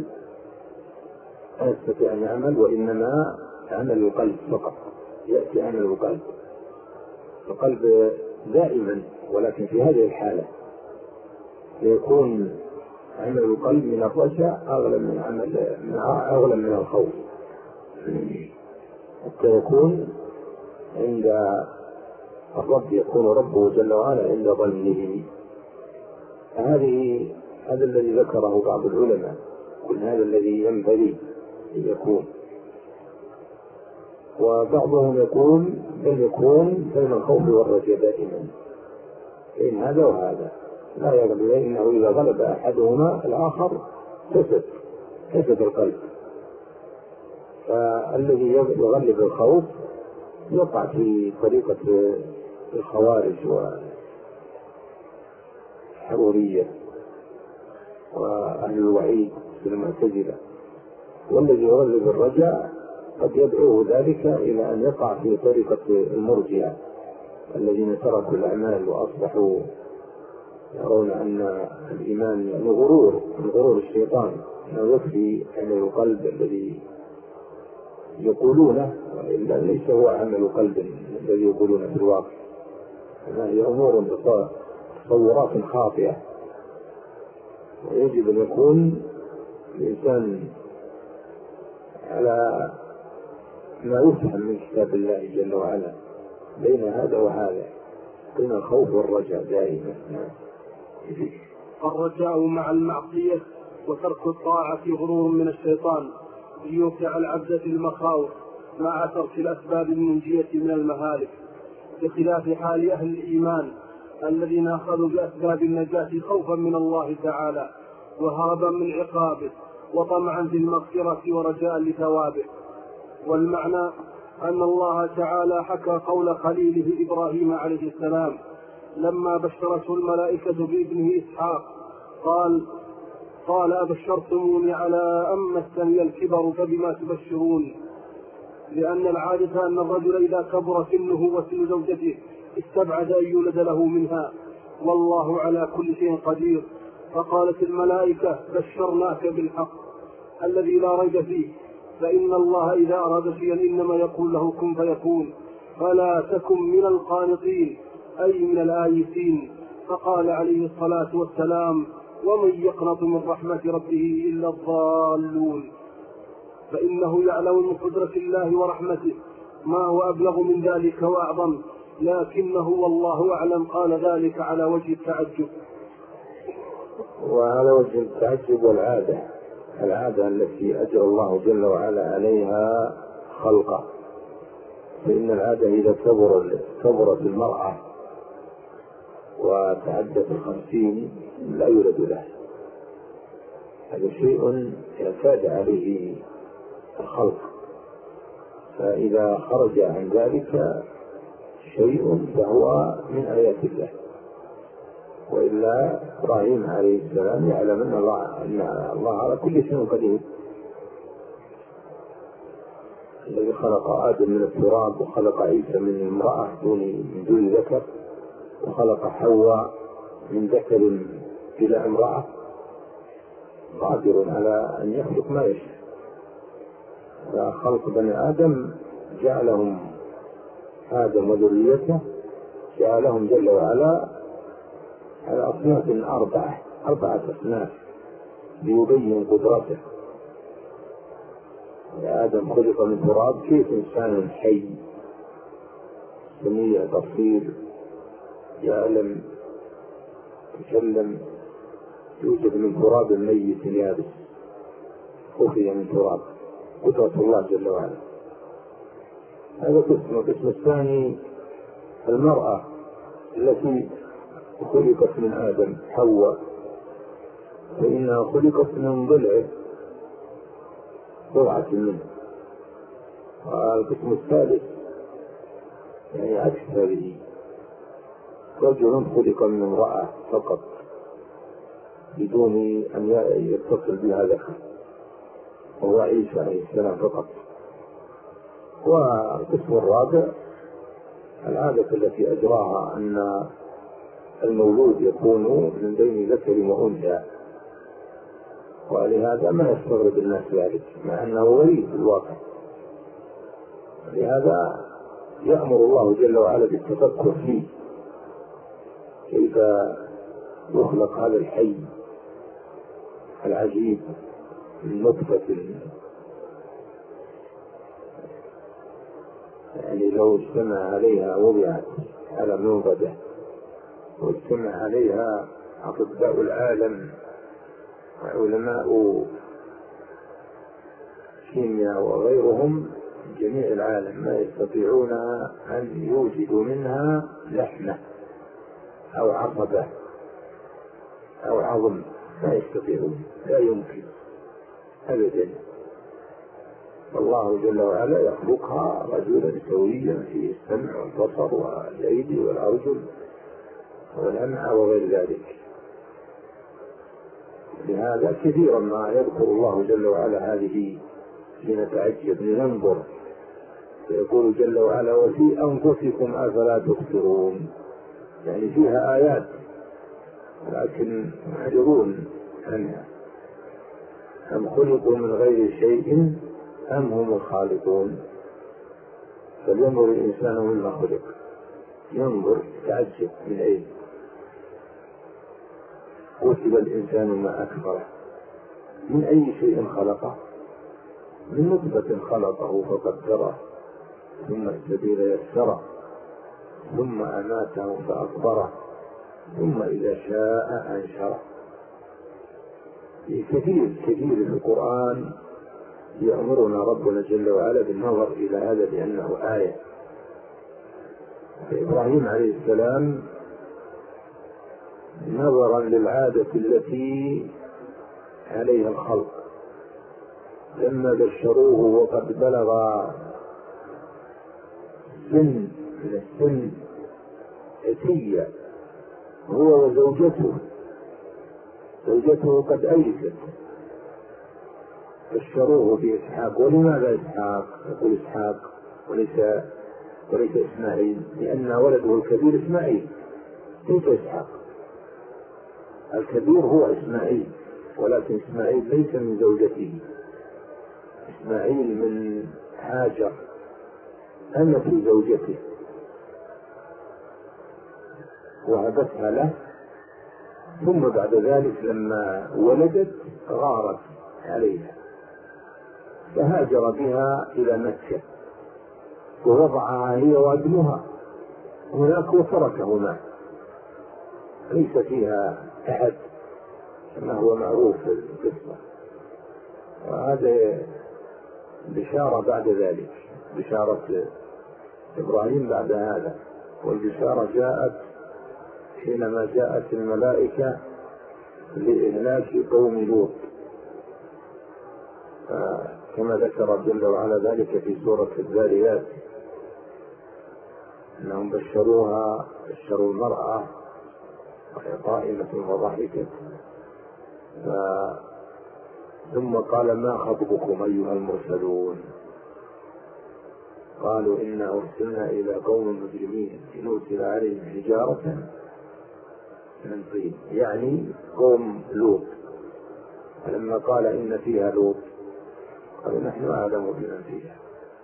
أن يعمل، وإنما عمل القلب فقط، يأتي عمل القلب دائما. ولكن في هذه الحالة يكون عمل القلب من الرجاء أغلب من الخوف، حتى يكون عند الرب يكون ربه جل وعلا عند ظنه. هذا الذي ذكره بعض العلماء، كل هذا الذي ينبغي أن يكون. وبعضهم يقول بل يكون بين الخوف والرجاء دائما، بين هذا وهذا لا يغلب، لأنه إذا غلب أحدهما الآخر كسد القلب. فالذي يغلب الخوف يقع في طريقة الخوارج والحرورية وأهل الوعيد في المعتزلة، والذي يغلب الرجاء قد يدعوه ذلك إلى أن يقع في طريقة المرجئة الذين تركوا الأعمال وأصبحوا يرون أن الإيمان يعني غرور الشيطان، أنه يكفي عمل القلب الذي يقولونه، وإلا ليس هو عمل قلب الذي يقولونه في الواقع، هي أمور تصورات خاطئة. ويجب أن يكون الإنسان على ما يفهم من كتاب الله جل وعلا، بين هذا وهذا، بين الخوف والرجاء دائما. الرجاء مع المعصية وترك الطاعة غرور من الشيطان ليوقع العبد في المخاوف مع ترك الأسباب المنجية من المهالك، بخلاف حال أهل الإيمان الذين أخذوا بأسباب النجاة خوفا من الله تعالى وهربا من عقابه وطمعا في المغفرة ورجاء لثوابه. والمعنى أن الله تعالى حكى قول خليله إبراهيم عليه السلام لما بشرته الملائكة بابنه إسحاق، قال أبشرتموني على أن مسني الكبر فبما تبشرون، لأن العادة أن الرجل إذا كبر سنه وسن زوجته استبعد أن يولد له منها، والله على كل شيء قدير. فقالت الملائكة بشرناك بالحق الذي لا ريب فيه، فإن الله إذا أراد شيئا إنما يقول له كن فيكون، فلا تكن من القانطين أي من الآيسين. فقال عليه الصلاة والسلام: ومن يقنط من رحمة ربه إلا الضالون. فإنه يعلم من قدرة الله ورحمته ما هو أبلغ من ذلك وأعظم، لكنه والله أعلم قال ذلك على وجه التعجب. وعلى وجه التعجب والعادة، العادة التي أجرى الله جل وعلا عليها خلقه. فإن العادة إذا كبرت المرأة وتعدت 50 لا يولد له. هذا شيء اعتاد عليه الخلق، فإذا خرج عن ذلك شيء فهو من آيات الله. وإلا إبراهيم عليه السلام يعلم أن الله على كل شيء قدير، الذي خلق آدم من التراب وخلق عيسى من امرأة من دون ذكر، وخلق حواء من ذكر إلى امرأة، قادر على أن يخلق ما يشاء. فخلق بني آدم جعلهم آدم وذريته جعلهم جل وعلا على أصناف أربعة أصناف ليبين قدرته. آدم خلق من تراب، كيف إنسان حي سميع بصير يعلم يتكلم، يوجد من تراب ميت يابس، خفي من تراب، قدرة الله جل وعلا. هذا قسم. القسم الثاني المرأة التي خلقت من آدم حواء، فإنها خلقت من ضلعة منه. والقسم الثالث يعني عكس هذه، رجل خلق من امرأة فقط بدون أن يتصل بها ذكر، وهو عيسى عليه السلام فقط. والقسم الرابع العادة التي أجراها أن المولود يكون من بين ذكر وأنثى، ولهذا ما يستغرب الناس ذلك مع أنه وليد في الواقع. لهذا يأمر الله جل وعلا بالتفكر فيه، كيف يخلق هذا الحي العجيب من نطفة، يعني لو اجتمع عليها وضعت على منضدة واجتمع عليها أطباء العالم وعلماء كيمياء وغيرهم جميع العالم ما يستطيعون أن يوجدوا منها لحمة أو عصبة أو عظم، لا يستطيعون، لا يمكن أبدا. الله جل وعلا يخلقها رجلا سويا في السمع والبصر والأيدي والأرجل والأمعاء وغير ذلك. لهذا كثيرا ما يذكر الله جل وعلا هذه لنتعجب لننظر، فيقول جل وعلا: وفي أنفسكم أفلا تبصرون، يعني فيها آيات لكن معرضون عنها. أم خلقوا من غير شيء أم هم الخالقون؟ فلينظر الإنسان مما خلق، ينظر تعجب من أين. قتل الإنسان ما أكفره، من أي شيء خلقه؟ من نطفة خلقه فقدره، ثم السبيل يسره، ثم أماته فأكبره، ثم إذا شاء أنشره. كثير في القرآن يأمرنا ربنا جل وعلا بالنظر إلى هذا لأنه آية. فإبراهيم عليه السلام نظرا للعادة التي عليها الخلق لما بشروه وقد بلغ سن من السن عتية هو وزوجته قد أيست، بشروه بإسحاق. ولماذا إسحاق؟ يقول إسحاق وليس إسماعيل، لأن ولده الكبير إسماعيل ليس إسحاق. الكبير هو إسماعيل، ولكن إسماعيل ليس من زوجته، إسماعيل من هاجر أمة زوجته وهبتها له، ثم بعد ذلك لما ولدت غارت عليها فهاجر بها إلى مكة ووضعها هي وابنها هناك وتركه هناك، ليس فيها أحد كما هو معروف في القصة. وهذا بشارة بعد ذلك، بشارة إبراهيم بعد هذا، والبشارة جاءت حينما جاءت الملائكة لإهلاك قوم لوط، كما ذكر جل وعلا ذلك في سورة الذاريات، أنهم بشروا المرأة وهي قائمة وضحكت، ثم قال ما خطبكم أيها المرسلون؟ قالوا إنا أرسلنا إلى قوم مجرمين لنرسل عليهم حجارة من طين، يعني قوم لوط. فلما قال إن فيها لوط قالوا نحن أعلم بمن فيها.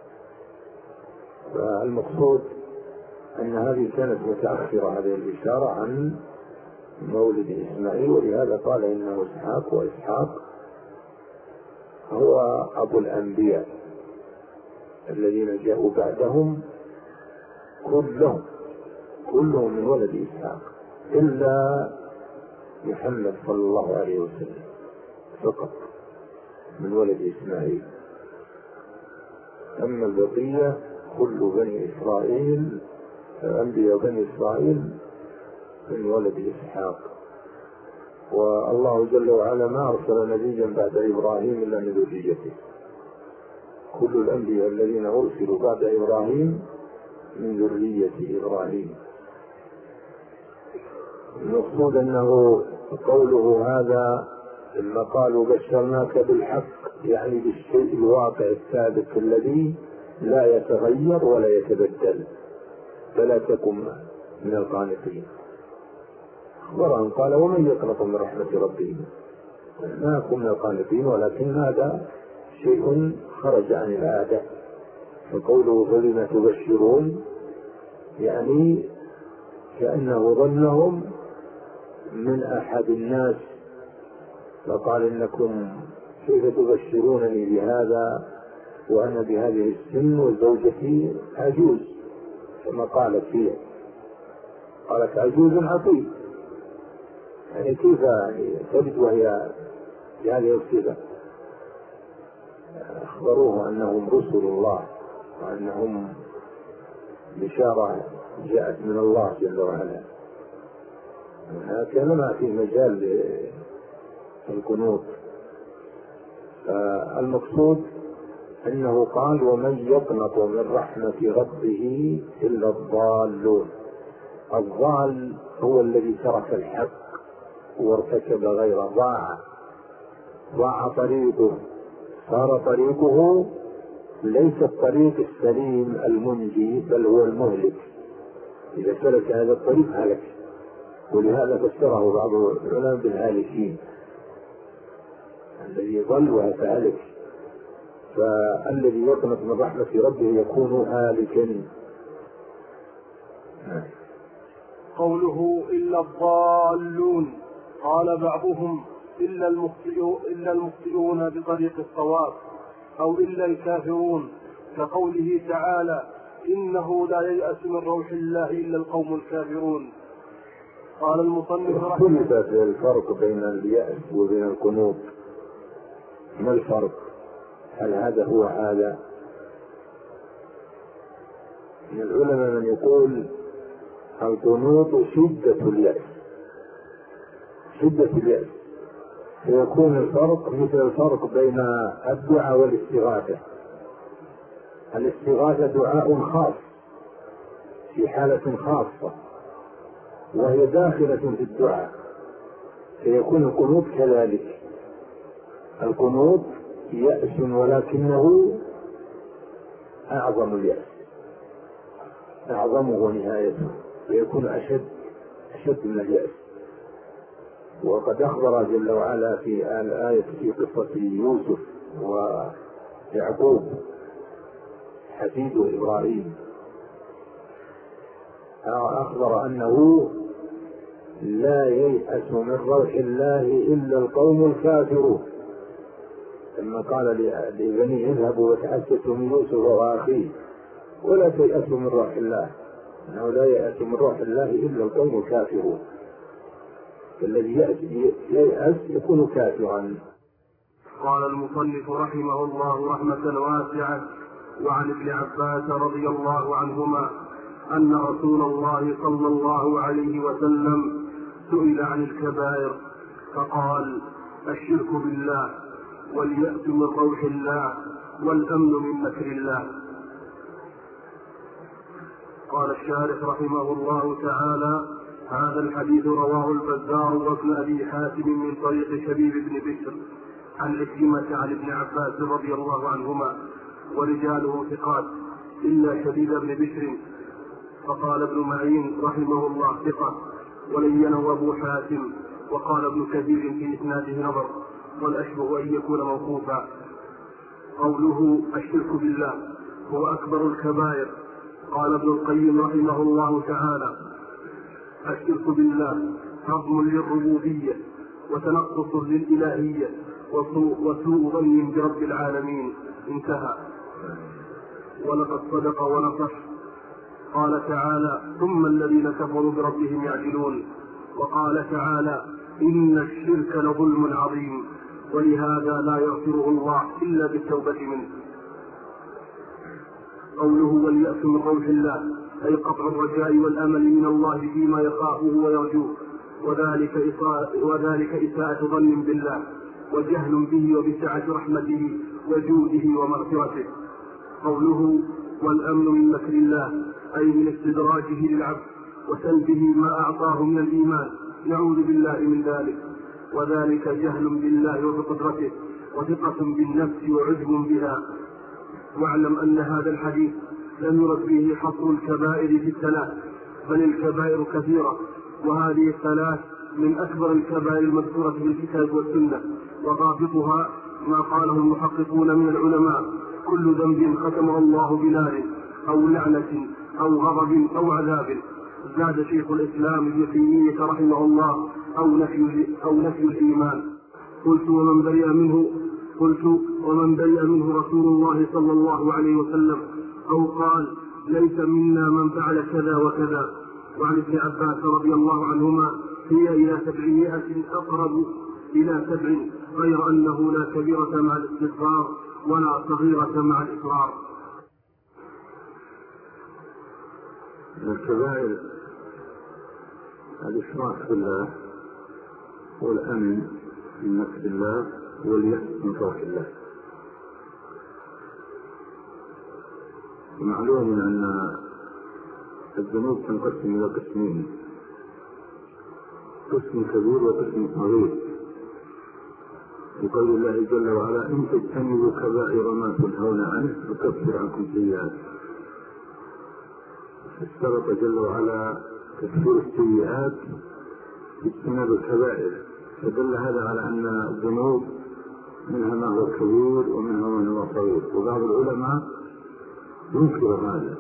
فالمقصود أن هذه كانت متأخرة هذه البشارة عن مولد إسماعيل، ولهذا قال إنه إسحاق، وإسحاق هو أبو الأنبياء الذين جاءوا بعدهم كلهم من ولد إسحاق إلا محمد صلى الله عليه وسلم فقط من ولد إسماعيل. أما البقية كل بني إسرائيل، أنبياء بني إسرائيل من ولد إسحاق. والله جل وعلا ما أرسل نبيا بعد إبراهيم إلا من ذريته، كل الأنبياء الذين أرسلوا بعد إبراهيم من ذرية إبراهيم. المقصود أنه قوله هذا لما قالوا بشرناك بالحق، يعني بالشيء الواقع الثابت الذي لا يتغير ولا يتبدل، فلا تكن من القانطين. أخبرهم قال ومن يقنط من رحمة ربه؟ ما أكون من القانطين، ولكن هذا شيء خرج عن العادة. فقوله فلم تبشرون يعني كأنه ظنهم من أحد الناس، فقال إنكم كيف تبشرونني بهذا وأنا بهذه السن وزوجتي عجوز، كما قالت فيه، قالت عجوز عقيم، يعني كيف تلد وهي بهذه الصفة؟ أخبروه أنهم رسل الله وأنهم بشارة جاءت من الله جل وعلا. كان ما في مجال للقنوط. المقصود أنه قال ومن يقنط من رحمة ربه إلا الضالون. الضال هو الذي ترك الحق وارتكب غيره، ضاع طريقه، صار طريقه ليس الطريق السليم المنجي بل هو المهلك. إذا سلك هذا الطريق هلك، ولهذا فسره بعض العلماء بالهالكين، الذي ضل وهلك. فالذي يقنط من رحمة ربه يكون هالكا. قوله إلا الضالون، قال بعضهم إلا المخطئون بطريق الصواب، أو إلا الكافرون، كقوله تعالى إنه لا ييأس من روح الله إلا القوم الكافرون. قال المصنف رحمه الله اختلف الفرق بين اليأس وبين القنوط. ما الفرق؟ هل هذا هو هذا؟ من العلماء من يقول القنوط شدة اليأس، فيكون الفرق مثل الفرق بين الدعاء والاستغاثة. الاستغاثة دعاء خاص في حالة خاصة وهي داخلة في الدعاء، فيكون القنوط كذلك. القنوط يأس ولكنه أعظم اليأس، أعظمه ونهايته، فيكون أشد من اليأس. وقد أخبر جل وعلا في الآية في قصة يوسف ويعقوب حفيده إبراهيم أخبر أنه لا ييأس من روح الله إلا القوم الكافرون، لما قال لبنيه اذهبوا وتحسسوا من يوسف وأخيه ولا تيأسوا من روح الله، أنه لا ييأس من روح الله إلا القوم الكافرون، الذي ييأس يكون كافرا. قال المصنف رحمه الله رحمة واسعة: وعن ابن عباس رضي الله عنهما أن رسول الله صلى الله عليه وسلم سئل عن الكبائر فقال: الشرك بالله، واليأس من روح الله، والأمن من مكر الله. قال الشارح رحمه الله تعالى: هذا الحديث رواه البزار وابن أبي حاتم من طريق شبيب بن بشر عن عكرمة عن ابن عباس رضي الله عنهما، ورجاله ثقات إلا شبيب بن بشر. فقال ابن معين رحمه الله ثقة، ولينه أبو حاتم، وقال ابن كثير في إسناده نظر، والأشبه أن يكون موقوفا. قوله الشرك بالله هو أكبر الكبائر. قال ابن القيم رحمه الله تعالى: الشرك بالله هضم للربوبية وتنقص للإلهية وسوء ظن برب العالمين. انتهى. ولقد صدق ونصح. قال تعالى: ثم الذين كفروا بربهم يعدلون. وقال تعالى: إن الشرك لظلم عظيم، ولهذا لا يغفره الله إلا بالتوبة منه. قوله واليأس من روح الله أي قطع الرجاء والأمل من الله فيما يخافه ويرجوه، وذلك إساءة ظن بالله وجهل به وبسعة رحمته وجوده ومغفرته. قوله والأمن من مكر الله أي من استدراجه للعبد وسلبه ما أعطاه من الإيمان، نعوذ بالله من ذلك، وذلك جهل بالله وبقدرته وثقة بالنفس وعجب بها. واعلم أن هذا الحديث لم يرد به حصر الكبائر في الثلاث، بل الكبائر كثيرة، وهذه الثلاث من أكبر الكبائر المذكورة في الكتاب والسنة، وضابطها ما قاله المحققون من العلماء: كل ذنب ختمه الله بنار أو لعنة أو غضب أو عذاب. زاد شيخ الإسلام ابن تيمية رحمه الله: أو نفي الإيمان. قلت ومن برئ منه رسول الله صلى الله عليه وسلم، أو قال ليس منا من فعل كذا وكذا. وعن ابن عباس رضي الله عنهما: هي إلى 700 أقرب إلى 7، غير أنه لا كبيرة مع الاستغفار ولا صغيرة مع الإصرار. الكبائر الإشراك بالله، والأمن من مكر الله، واليأس من روح الله. ومعلوم أن الذنوب تنقسم إلى قسمين: قسم كبير وقسم صغير. يقول الله جل وعلا: إن تجتنبوا كبائر ما تنهون عنه نكفر عنكم سيئات. اشترط جل وعلا تكفير السيئات باجتناب الكبائر، فدل هذا على أن الذنوب منها ما هو كبير ومنها ما هو صغير. وبعض العلماء ينكر هذا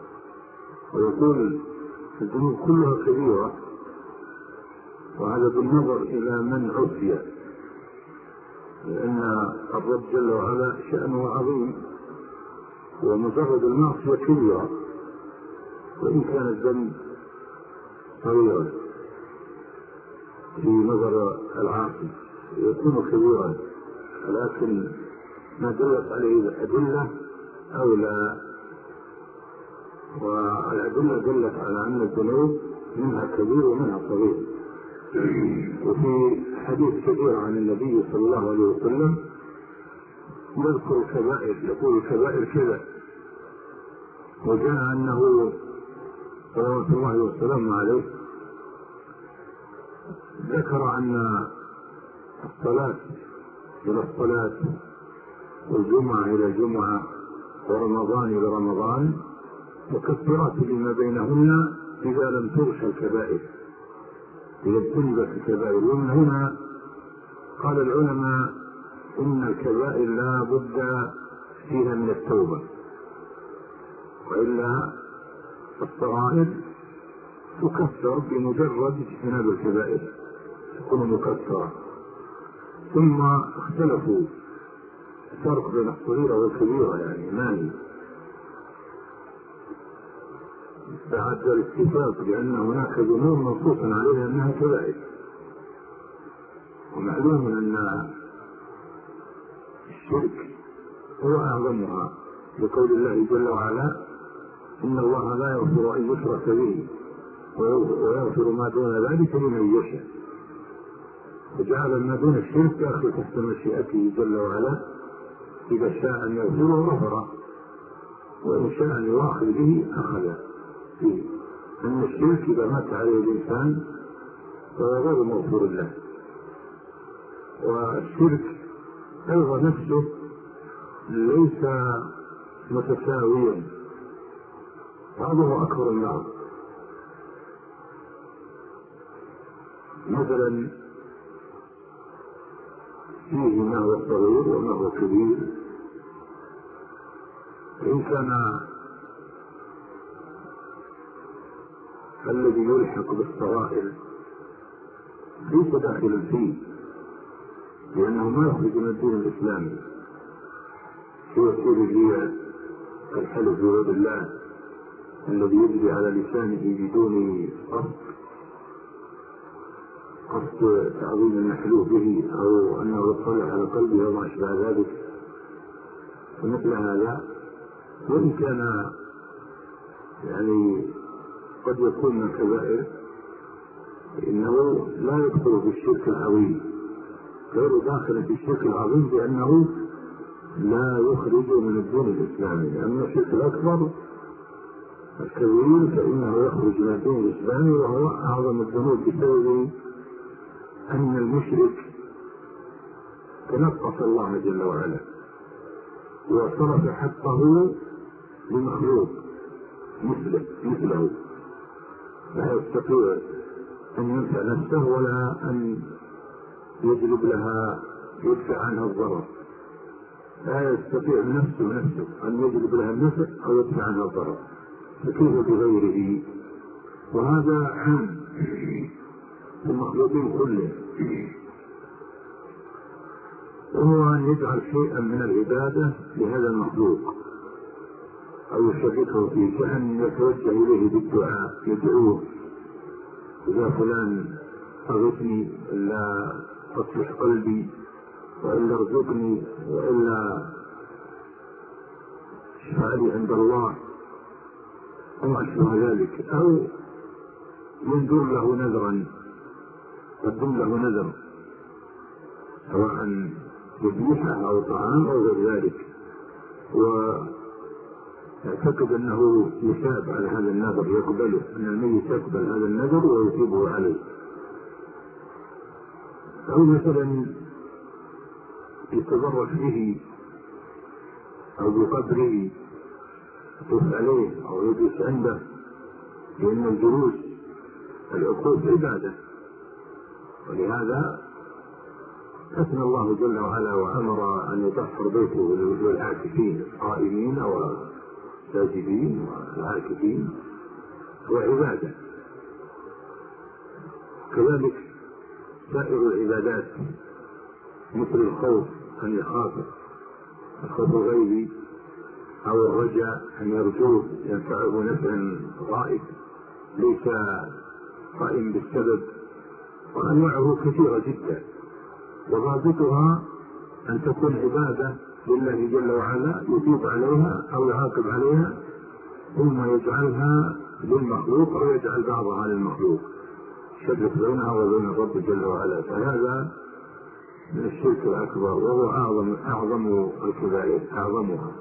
ويقول الذنوب كلها كبيرة، وهذا بالنظر إلى من عصي، لأن الرب جل وعلا شأنه عظيم، ومجرد المعصية كبيرة وإن كان الذنب صغيرا في نظر العاصي يكون كبيرا، ولكن ما دلت عليه الأدلة أولى، والأدلة دلت على أن الذنوب منها كبير ومنها صغير. وفي حديث كبير عن النبي صلى الله عليه وسلم يذكر الكبائر، يقول الكبائر كذا، وجاء أنه صلوات الله وسلامه عليه ذكر أن الصلاة إلى الصلاة والجمعة إلى الجمعة ورمضان إلى رمضان مكفرات لما بينهن إذا لم تغش الكبائر، إذا اجتنبت الكبائر. ومن هنا قال العلماء إن الكبائر لا بد فيها من التوبة، وإلا الصغائر تكفر بمجرد اجتناب الكبائر، تكون مكفرة. ثم اختلفوا الفرق بين الصغيرة والكبيرة، يعني ما هي؟ بعد الاتفاق بأن هناك ذنوب منصوص عليها أنها كبائر، ومعلوم أن الشرك هو أعظمها، لقول الله جل وعلا: إن الله لا يغفر أن يشرك به ويغفر ما دون ذلك لمن يشاء، وجعل ما دون الشرك داخل تحت مشيئته جل وعلا، إذا شاء أن يغفره غفره، وإن شاء أن يؤاخذ به أخذ فيه. أن الشرك إذا مات عليه الإنسان فهو غير مغفور له. والشرك أيضا نفسه ليس متساويا، بعضه أكبر من بعض. مثلا فيه ما هو صغير وما هو كبير. إن كان الذي يلحق بالصغائر ليس داخلا فيه، لأنه ما يخرج من الدين الإسلامي، يقول هي الحلف بوعد الله الذي يجري على لسانه بدون قصد تعظيم المحلوف به، أو أنه يطلع على قلبه وما أشبه ذلك. فمثل هذا وإن كان يعني قد يكون من الكبائر، إنه لا يدخل في الشرك العظيم، غير داخل في الشرك العظيم، لأنه لا يخرج من الدين الإسلامي. أما الشرك الأكبر الكبير فإنه يخرج من الدين الإسلامي، وهو أعظم الذنوب بسبب أن المشرك تنقص الله جل وعلا وصرف حقه لمخلوق مثله، لا يستطيع أن ينفع نفسه ولا أن يجلب لها يدفع عنها الضرر، لا يستطيع نفسه أن يجلب لها النفع أو يدفع عنها الضرر، فكيف بغيره؟ وهذا عام المخلوقين كلهم، وهو أن يجعل شيئا من العبادة لهذا المخلوق أو يشركه فيه، كأن يتوجه إليه بالدعاء، يدعوه: إذا فلان أغثني، إلا أصلح قلبي، وإلا ارزقني، وإلا اشفع لي عند الله، وما أشبه ذلك. أو ينذر له نذرا، يقدم له نذر سواء ذبيحة أو طعام أو غير ذلك، ويعتقد أنه يثاب على هذا النذر، يقبله، أن الميت يقبل هذا النذر ويثيبه عليه. أو مثلا يتبرك به أو بقدره، يطوف عليه أو يجلس عنده، لأن الجلوس العقوق عبادة، ولهذا أثنى الله جل وعلا وأمر أن يطهر بيته للعاكفين القائمين والساجدين والعاكفين، وعبادة. كذلك سائر العبادات مثل الخوف، أن يخاف الخوف الغيبي، أو الرجاء أن يرجوه ينفعه نفعا غائب ليس قائم بالسبب، وأنواعه كثيرة جدا، وضابطها أن تكون عبادة لله جل وعلا، يتوب عليها أو يعاقب عليها، ثم يجعلها للمخلوق أو يجعل بعضها للمخلوق، شرك بينها وبين الرب جل وعلا. فهذا من الشرك الأكبر، وهو أعظم الكبائر، أعظمها.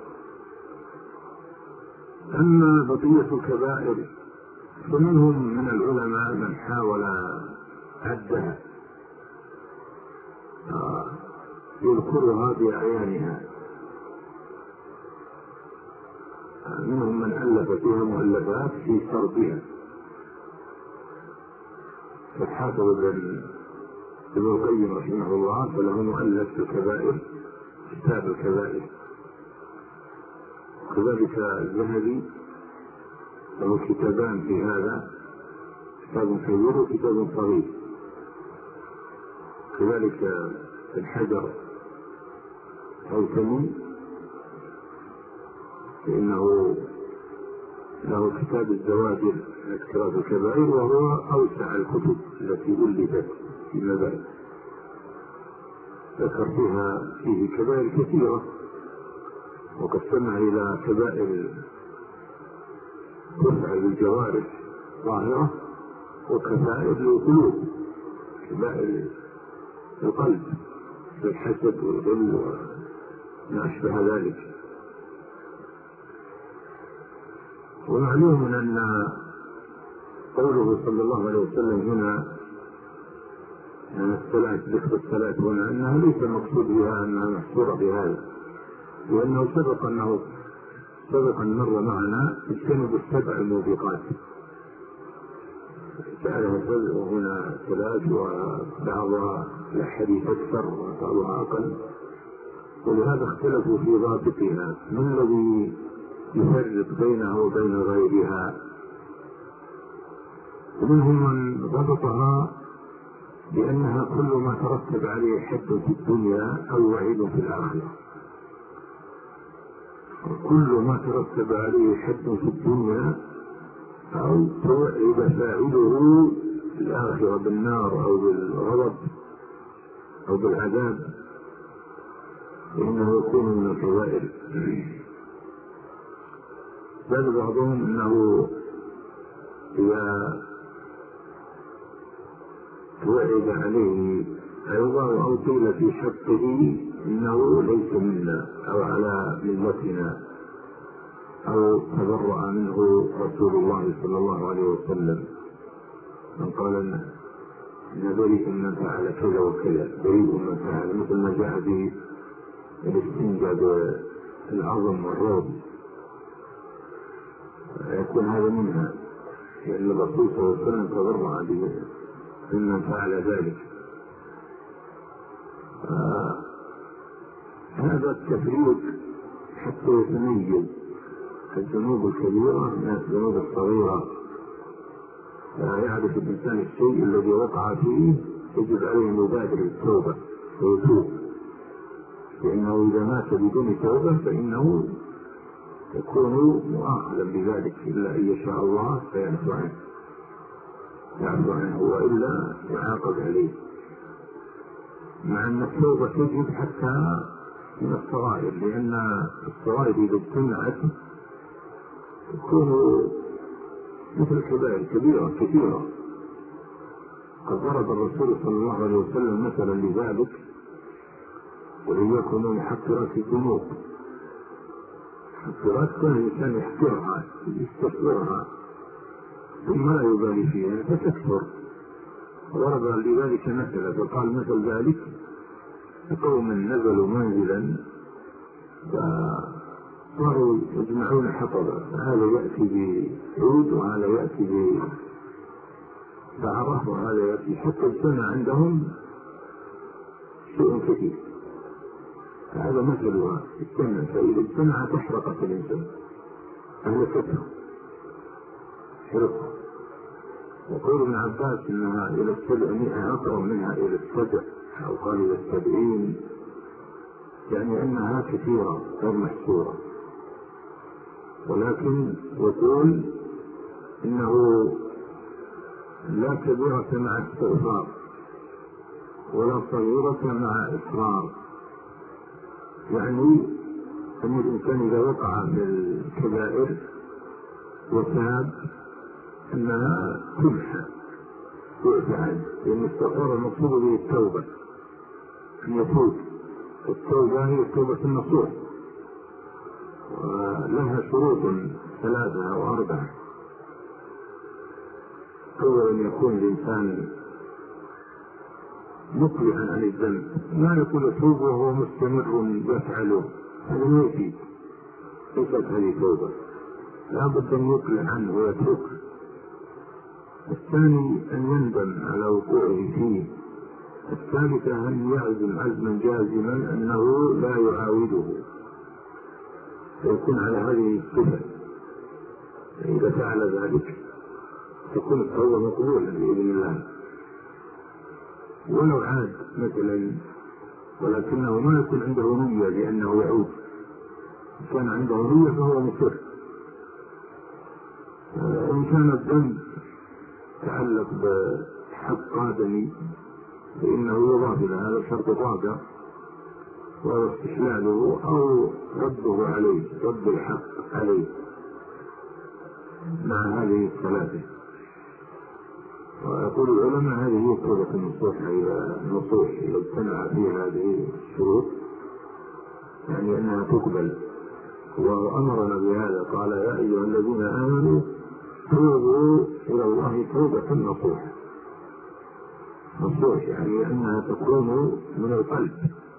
أما بقية الكبائر فمنهم من العلماء من حاول عدها، يذكرها بأعيانها، منهم من ألف فيها مؤلفات في سردها، فالحافظ ابن القيم رحمه الله فله مؤلف في الكبائر، كتاب الكبائر. كذلك الذهبي له كتابان في هذا، كتاب كبير وكتاب صغير. كذلك الحجر الهيثمي فإنه له كتاب الزواجر اكتراث الكبائر، وهو أوسع الكتب التي ألفت فيما بعد، ذكر فيه كبائر كثيرة، وقسمها إلى كبائر تفعل بالجوارح ظاهرة، وكبائر للقلوب، كبائر القلب كالحسد والغل وما أشبه ذلك. ومعلوم أن قوله صلى الله عليه وسلم هنا أن الصلاة ذكر الصلاة هنا أنها ليس المقصود بها أنها محصورة بهذا، لأنه سبق أن مر معنا اجتنبوا السبع الموبقات، جعلها سبع وهنا ثلاث، وبعضها الحديث أكثر وبعضها أقل، ولهذا اختلفوا في ضابطها، ما الذي يفرق بينها وبين غيرها. ومنهم من ضبطها بأنها كل ما ترتب عليه حد في الدنيا أو وعيد في الآخرة، كل ما ترتب عليه حد في الدنيا أو توعد فاعله في الآخرة بالنار أو بالغضب أو بالعذاب فإنه يكون من الكبائر. قال بعضهم إنه إذا توعد عليه أيضا أو قيل في حقه إنه ليس منا أو على ملتنا أو تبرأ منه رسول الله صلى الله عليه وسلم، من قال إن بريء من فعل كذا وكذا، بريء من فعل، مثل ما جاء في الاستنجاد العظم والروض، يكون هذا منها، لأن الرسول صلى الله عليه وسلم تبرأ ممن فعل ذلك. هذا التفريق حتى يتميز الذنوب الكبيرة من الذنوب الصغيرة، يعرف الإنسان الشيء الذي وقع فيه يجب عليه مبادرة التوبة ويتوب، لأنه إذا مات بدون توبة فإنه يكون مؤاخذا بذلك، إلا أن يشاء الله فيعفو عنه وإلا يعاقب عليه، مع أن التوبة تجب حتى من الصغائر، لأن الصغائر إذا اجتمعت تكون مثل الكبائر كبيرة كثيرة. قد ضرب الرسول صلى الله عليه وسلم مثلا لذلك، وإياكم محقرات الذنوب، محقرات كان الإنسان يحقرها يستصغرها ثم لا يبالي فيها فتكثر. ضرب لذلك مثلا فقال مثل ذلك قوم نزلوا منزلا فصاروا يجمعون حطبا، هذا يأتي بعود وهذا يأتي بعرف وهذا يأتي، حتى اجتمع عندهم شيء كثير. هذا مثلها اجتمع، فإذا اجتمع تحرقت الإنسان أهلكته حرقه. وقول ابن عباس إنها إلى 700 أقرب منها إلى 7 أو قال إلى 70، يعني أنها كثيرة غير محصورة. ولكن يقول إنه لا كبيرة مع استغفار ولا صغيرة مع إصرار، يعني أن الإنسان إذا وقع من الكبائر وتاب أنها تمحى ويعفى عنه، لأن الاستغفار المقصود به التوبة، أن يتوب. التوبة هي التوبة النصوح، ولها شروط 3 أو 4. أولا يكون الإنسان مقلعا عن الذنب، ما يقول توبة وهو مستمر يفعله، هذا ما يفيد، ليست هذه توبة، لا بد أن يقلع عنه ويتركه. الثاني أن يندم على وقوعه فيه. الثالثة أن يعزم عزما جازما أنه لا يعاوده، فيكون على هذه الصفة. إذا فعل ذلك تكون التوبة مقبولة بإذن الله. ولو عاد مثلا ولكنه ما يكون عنده نية لأنه يعود، كان عنده نية فهو مصر. إن كان الذنب تعلق بحق آدمي فإنه يضاف إلى هذا الشرط طاقة وهو استحلاله أو رده عليه، رد الحق عليه مع هذه الثلاثة. ويقول العلماء هذه هي توبة النصوح إذا اجتمع فيها هذه الشروط، يعني أنها تقبل. وأمرنا بهذا، قال يا أيها الذين آمنوا توبوا إلى الله توبة نصوح. نصوح يعني أنها تكون من القلب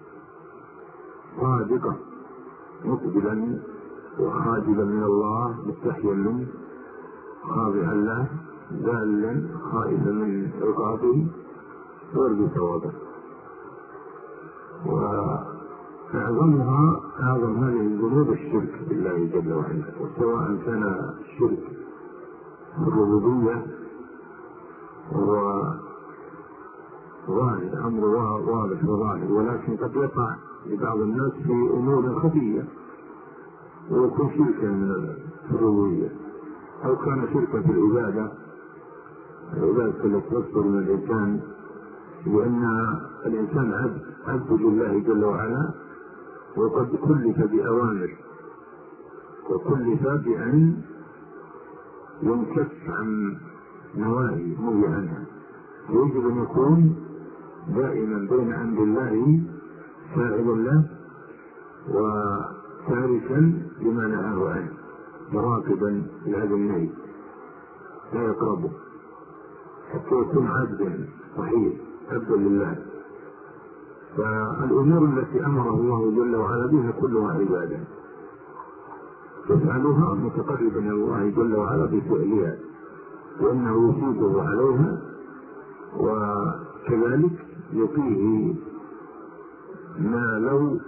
صادقة مقبلا وخاجلا من الله، مستحيا منه، خاضعا له، ذالا خائفا من عقابه، يرجو ثوابه. وأعظمها أعظم هذه الذنوب الشرك بالله جل وعلا، وسواء كان الشرك في الربوبية وهو ظاهر، أمر واضح وظاهر، ولكن قد يقع لبعض الناس في أمور خفية ويكون شركا في الربوبية، أو كان شركا في العبادة التي تصدر من الإنسان، لأن الإنسان عبد لله جل وعلا، وقد كلف بأوامر وكلف بأن ينكف عن نواهي نهي عنها، ويجب أن يكون دائما بين أمر الله فاعل له وتاركا لما نهاه عنه، مراقبا لهذا النهي لا يقربه، حتى يكون عبدا صحيح عبدا لله. فالأمور التي أمر الله جل وعلا بها كلها عبادة يفعلها متقربا إلى الله جل وعلا بفعلها، وأنه يثيبه عليها، وكذلك يعطيه ما لو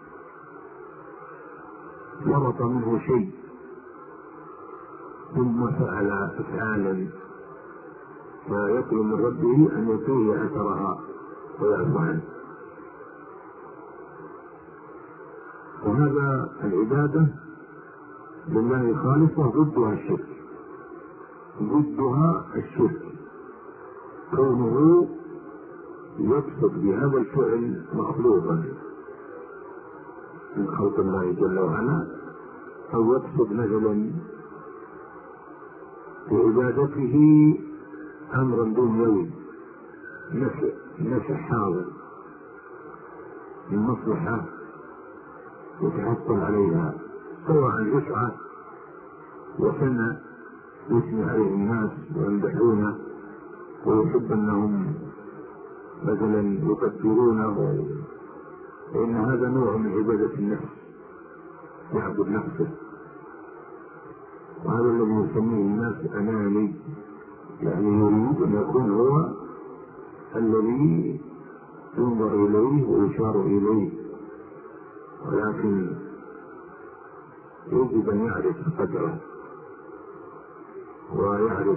ورط منه شيء ثم فعل أفعالا فيطلب من ربه أن يعطيه أثرها ويعفو عنه. وهذا العبادة لله خالصة ضدها الشرك، ضدها الشرك، كونه يقصد بهذا الفعل مخلوقا من خلق الله جل وعلا، أو يقصد مثلا بعبادته أمرا دنيوي نفع حاضر من مصلحة يتحصل عليها، سواء يسعى وسنى يثني عليه الناس ويمدحونه ويحب أنهم مثلا يقدرونه، فإن هذا نوع من عبادة النفس، يعبد نفسه. وهذا الذي يسميه الناس أناني، يعني يريد أن يكون هو الذي ينظر إليه ويشار إليه، ولكن يجب أن يعرف قدره ويعرف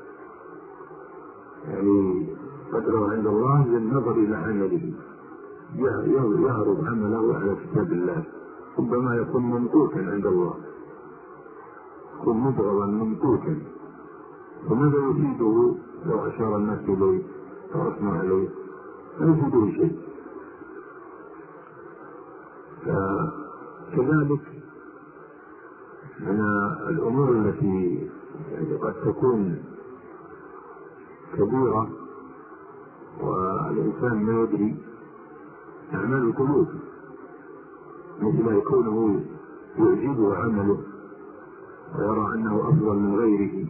يعني قدره عند الله بالنظر إلى عمله، يعرض عمله على كتاب الله، ربما يكون ممقوتا عند الله، يكون مبغضا ممقوتا، فماذا يفيده لو أشار الناس إليه أو أثنى عليه؟ لا يفيده شيء. كذلك من الأمور التي يعني قد تكون كبيرة والإنسان ما يدري، أعمال القلوب، مثل يكونه يعجبه عمله ويرى أنه أفضل من غيره،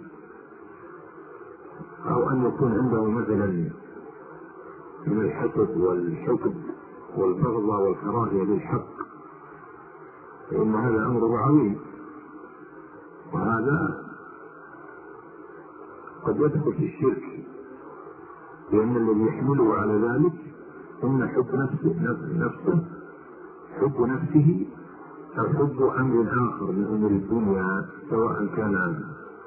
أو أن يكون عنده مثلا من الحسد والحقد والبغضة والكراهية للحق، فإن هذا أمر عظيم، وهذا قد يدخل في الشرك، لأن الذي يحمله على ذلك إن حب نفسه حب نفسه أو حب أمر آخر من أمور الدنيا، سواء كان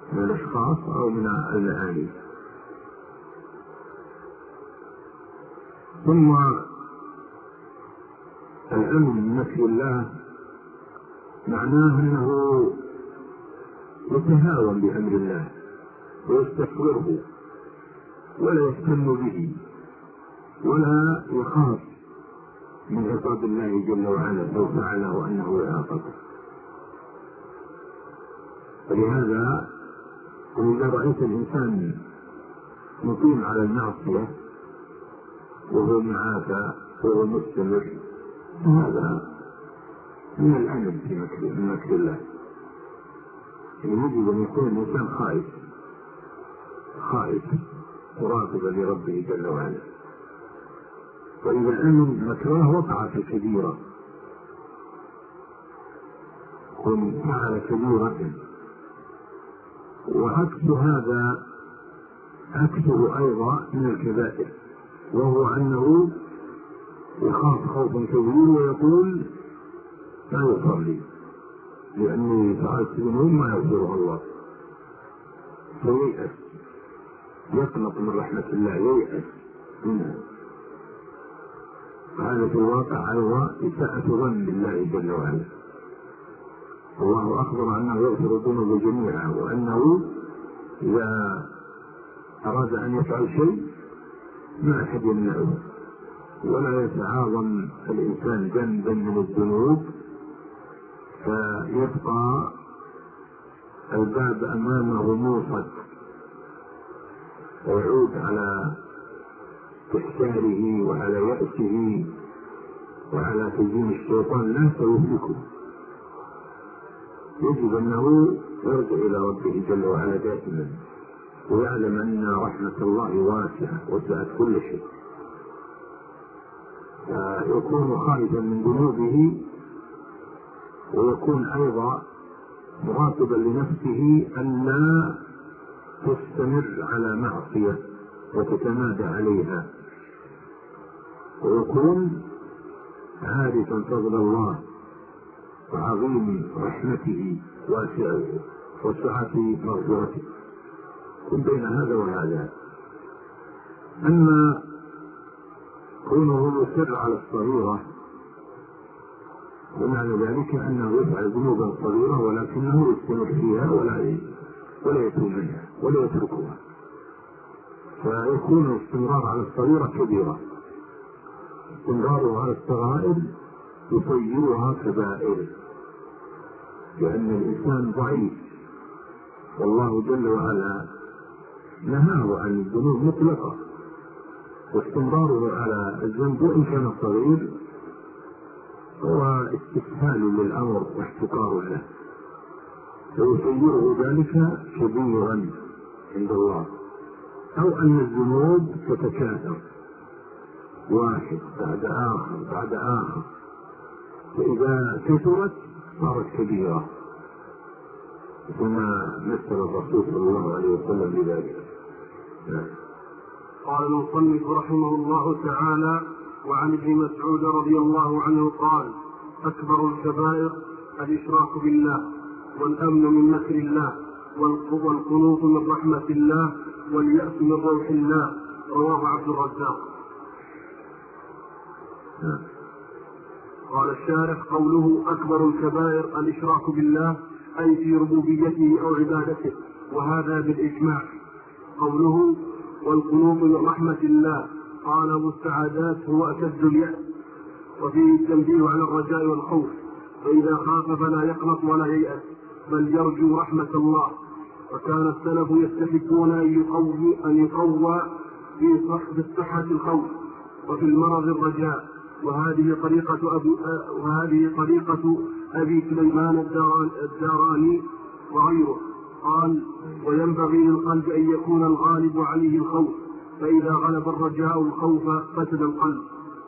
من الأشخاص أو من المعاني. ثم الأمن من مكر الله معناه أنه يتهاون بأمر الله ويستكبره ولا يهتم به ولا يخاف من عقاب الله جل وعلا لو فعله أنه يعاقبه. ولهذا إذا رأيت الإنسان مقيم على المعصية وهو معافى وهو مستمر، هذا من الأمن من مكر الله. يجب أن يكون الإنسان خائف مراقبا لربه جل وعلا. وإذا الأمن مكره وقع في كبيرة، كن فعل كبيرة. وعكس هذا عكسه أيضا من الكبائر، وهو أنه يخاف خوفا كبيرا ويقول لا يغفر لي لأني فعلت ذنوب ما يغفرها الله، فييأس، يقنط من رحمة الله، ييأس منها. هذا في الواقع أيضا إساءة ظن بالله جل وعلا. الله أخبر أنه يغفر الذنوب جميعا، وأنه إذا أراد أن يفعل شيء ما أحد يمنعه، ولا يتعاظم الإنسان ذنبا من الذنوب فيبقى الباب أمامه موصد ويعود على استحساره وعلى يأسه وعلى تزيين الشيطان لا سيهلكه. يجب أنه يرجع إلى ربه جل وعلا دائما، ويعلم أن رحمة الله واسعة وسعت كل شيء، فيكون خائفا من ذنوبه، ويكون أيضا مراقبا لنفسه أن لا تستمر على معصية وتتمادى عليها، ويكون عارفا فضل الله وعظيم رحمته وسعة مغفرته، كن بين هذا وهذا. أما كونه يصر على الصغيرة ومعنى ذلك أنه يفعل ذنوبا صغيرة ولكنه يستمر فيها ولا يتوب منها ولا يتركها، فيكون الاستمرار على الصغيرة كبيرة، استمراره على الصغائر يصيرها كبائر، لأن الإنسان ضعيف، والله جل وعلا نهاه عن الذنوب مطلقة، واستمراره على الذنب وإن كان صغير هو استسهال للأمر واحتقار له، فيصيره ذلك كبيرا عند الله. أو أن الذنوب تتكاثر واحد بعد آخر بعد آخر، فإذا كثرت صارت كبيرة، ثم مثل الرسول صلى الله عليه وسلم بذلك. قال المصنف رحمه الله تعالى: وعن ابن مسعود رضي الله عنه قال: أكبر الكبائر الإشراك بالله، والأمن من مكر الله، والقنوط من رحمة الله، واليأس من روح الله. رواه عبد الرزاق. قال الشارح: قوله أكبر الكبائر الإشراك بالله أي في ربوبيته أو عبادته، وهذا بالإجماع. قوله والقنوط من رحمة الله، قال أبو السعادات: هو أشد اليأس، وفيه التنبيه على الرجاء والخوف، فإذا خاف فلا يقنط ولا ييأس بل يرجو رحمة الله. وكان السلف يستحبون أن يقوى في الصحة الخوف وفي المرض الرجاء، وهذه طريقة أبي سليمان الداراني وغيره. قال: وينبغي للقلب أن يكون الغالب عليه الخوف، فإذا غلب الرجاء الخوف فسد القلب.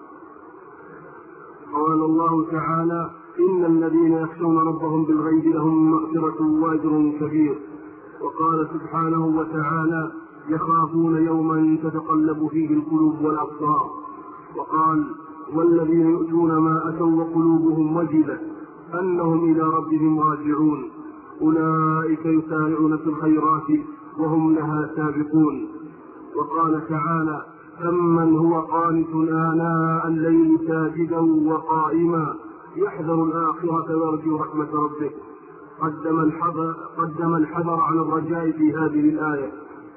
قال الله تعالى: إن الذين يخشون ربهم بالغيب لهم مغفرة وأجر كبير. وقال سبحانه وتعالى: يخافون يوما تتقلب فيه القلوب والأبصار. وقال: والذين يؤتون ما أتوا وقلوبهم وجلة أنهم إلى ربهم راجعون. أولئك يسارعون في الخيرات وهم لها سابقون. وقال تعالى: أمن هو قانت آناء الليل ساجدا وقائما يحذر الآخرة ويرجو رحمة ربه. قدم الحذر على الرجاء في هذه الآية.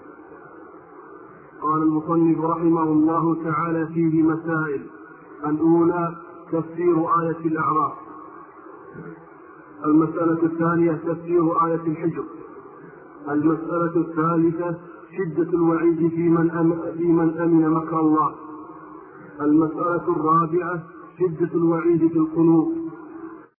قال المصنف رحمه الله تعالى فيه مسائل. الأولى تفسير آية الأعراف. المسألة الثانية تفسير آية الحجر. المسألة الثالثة شدة الوعيد في من أمن مكر الله. المسألة الرابعة شدة الوعيد في القنوط.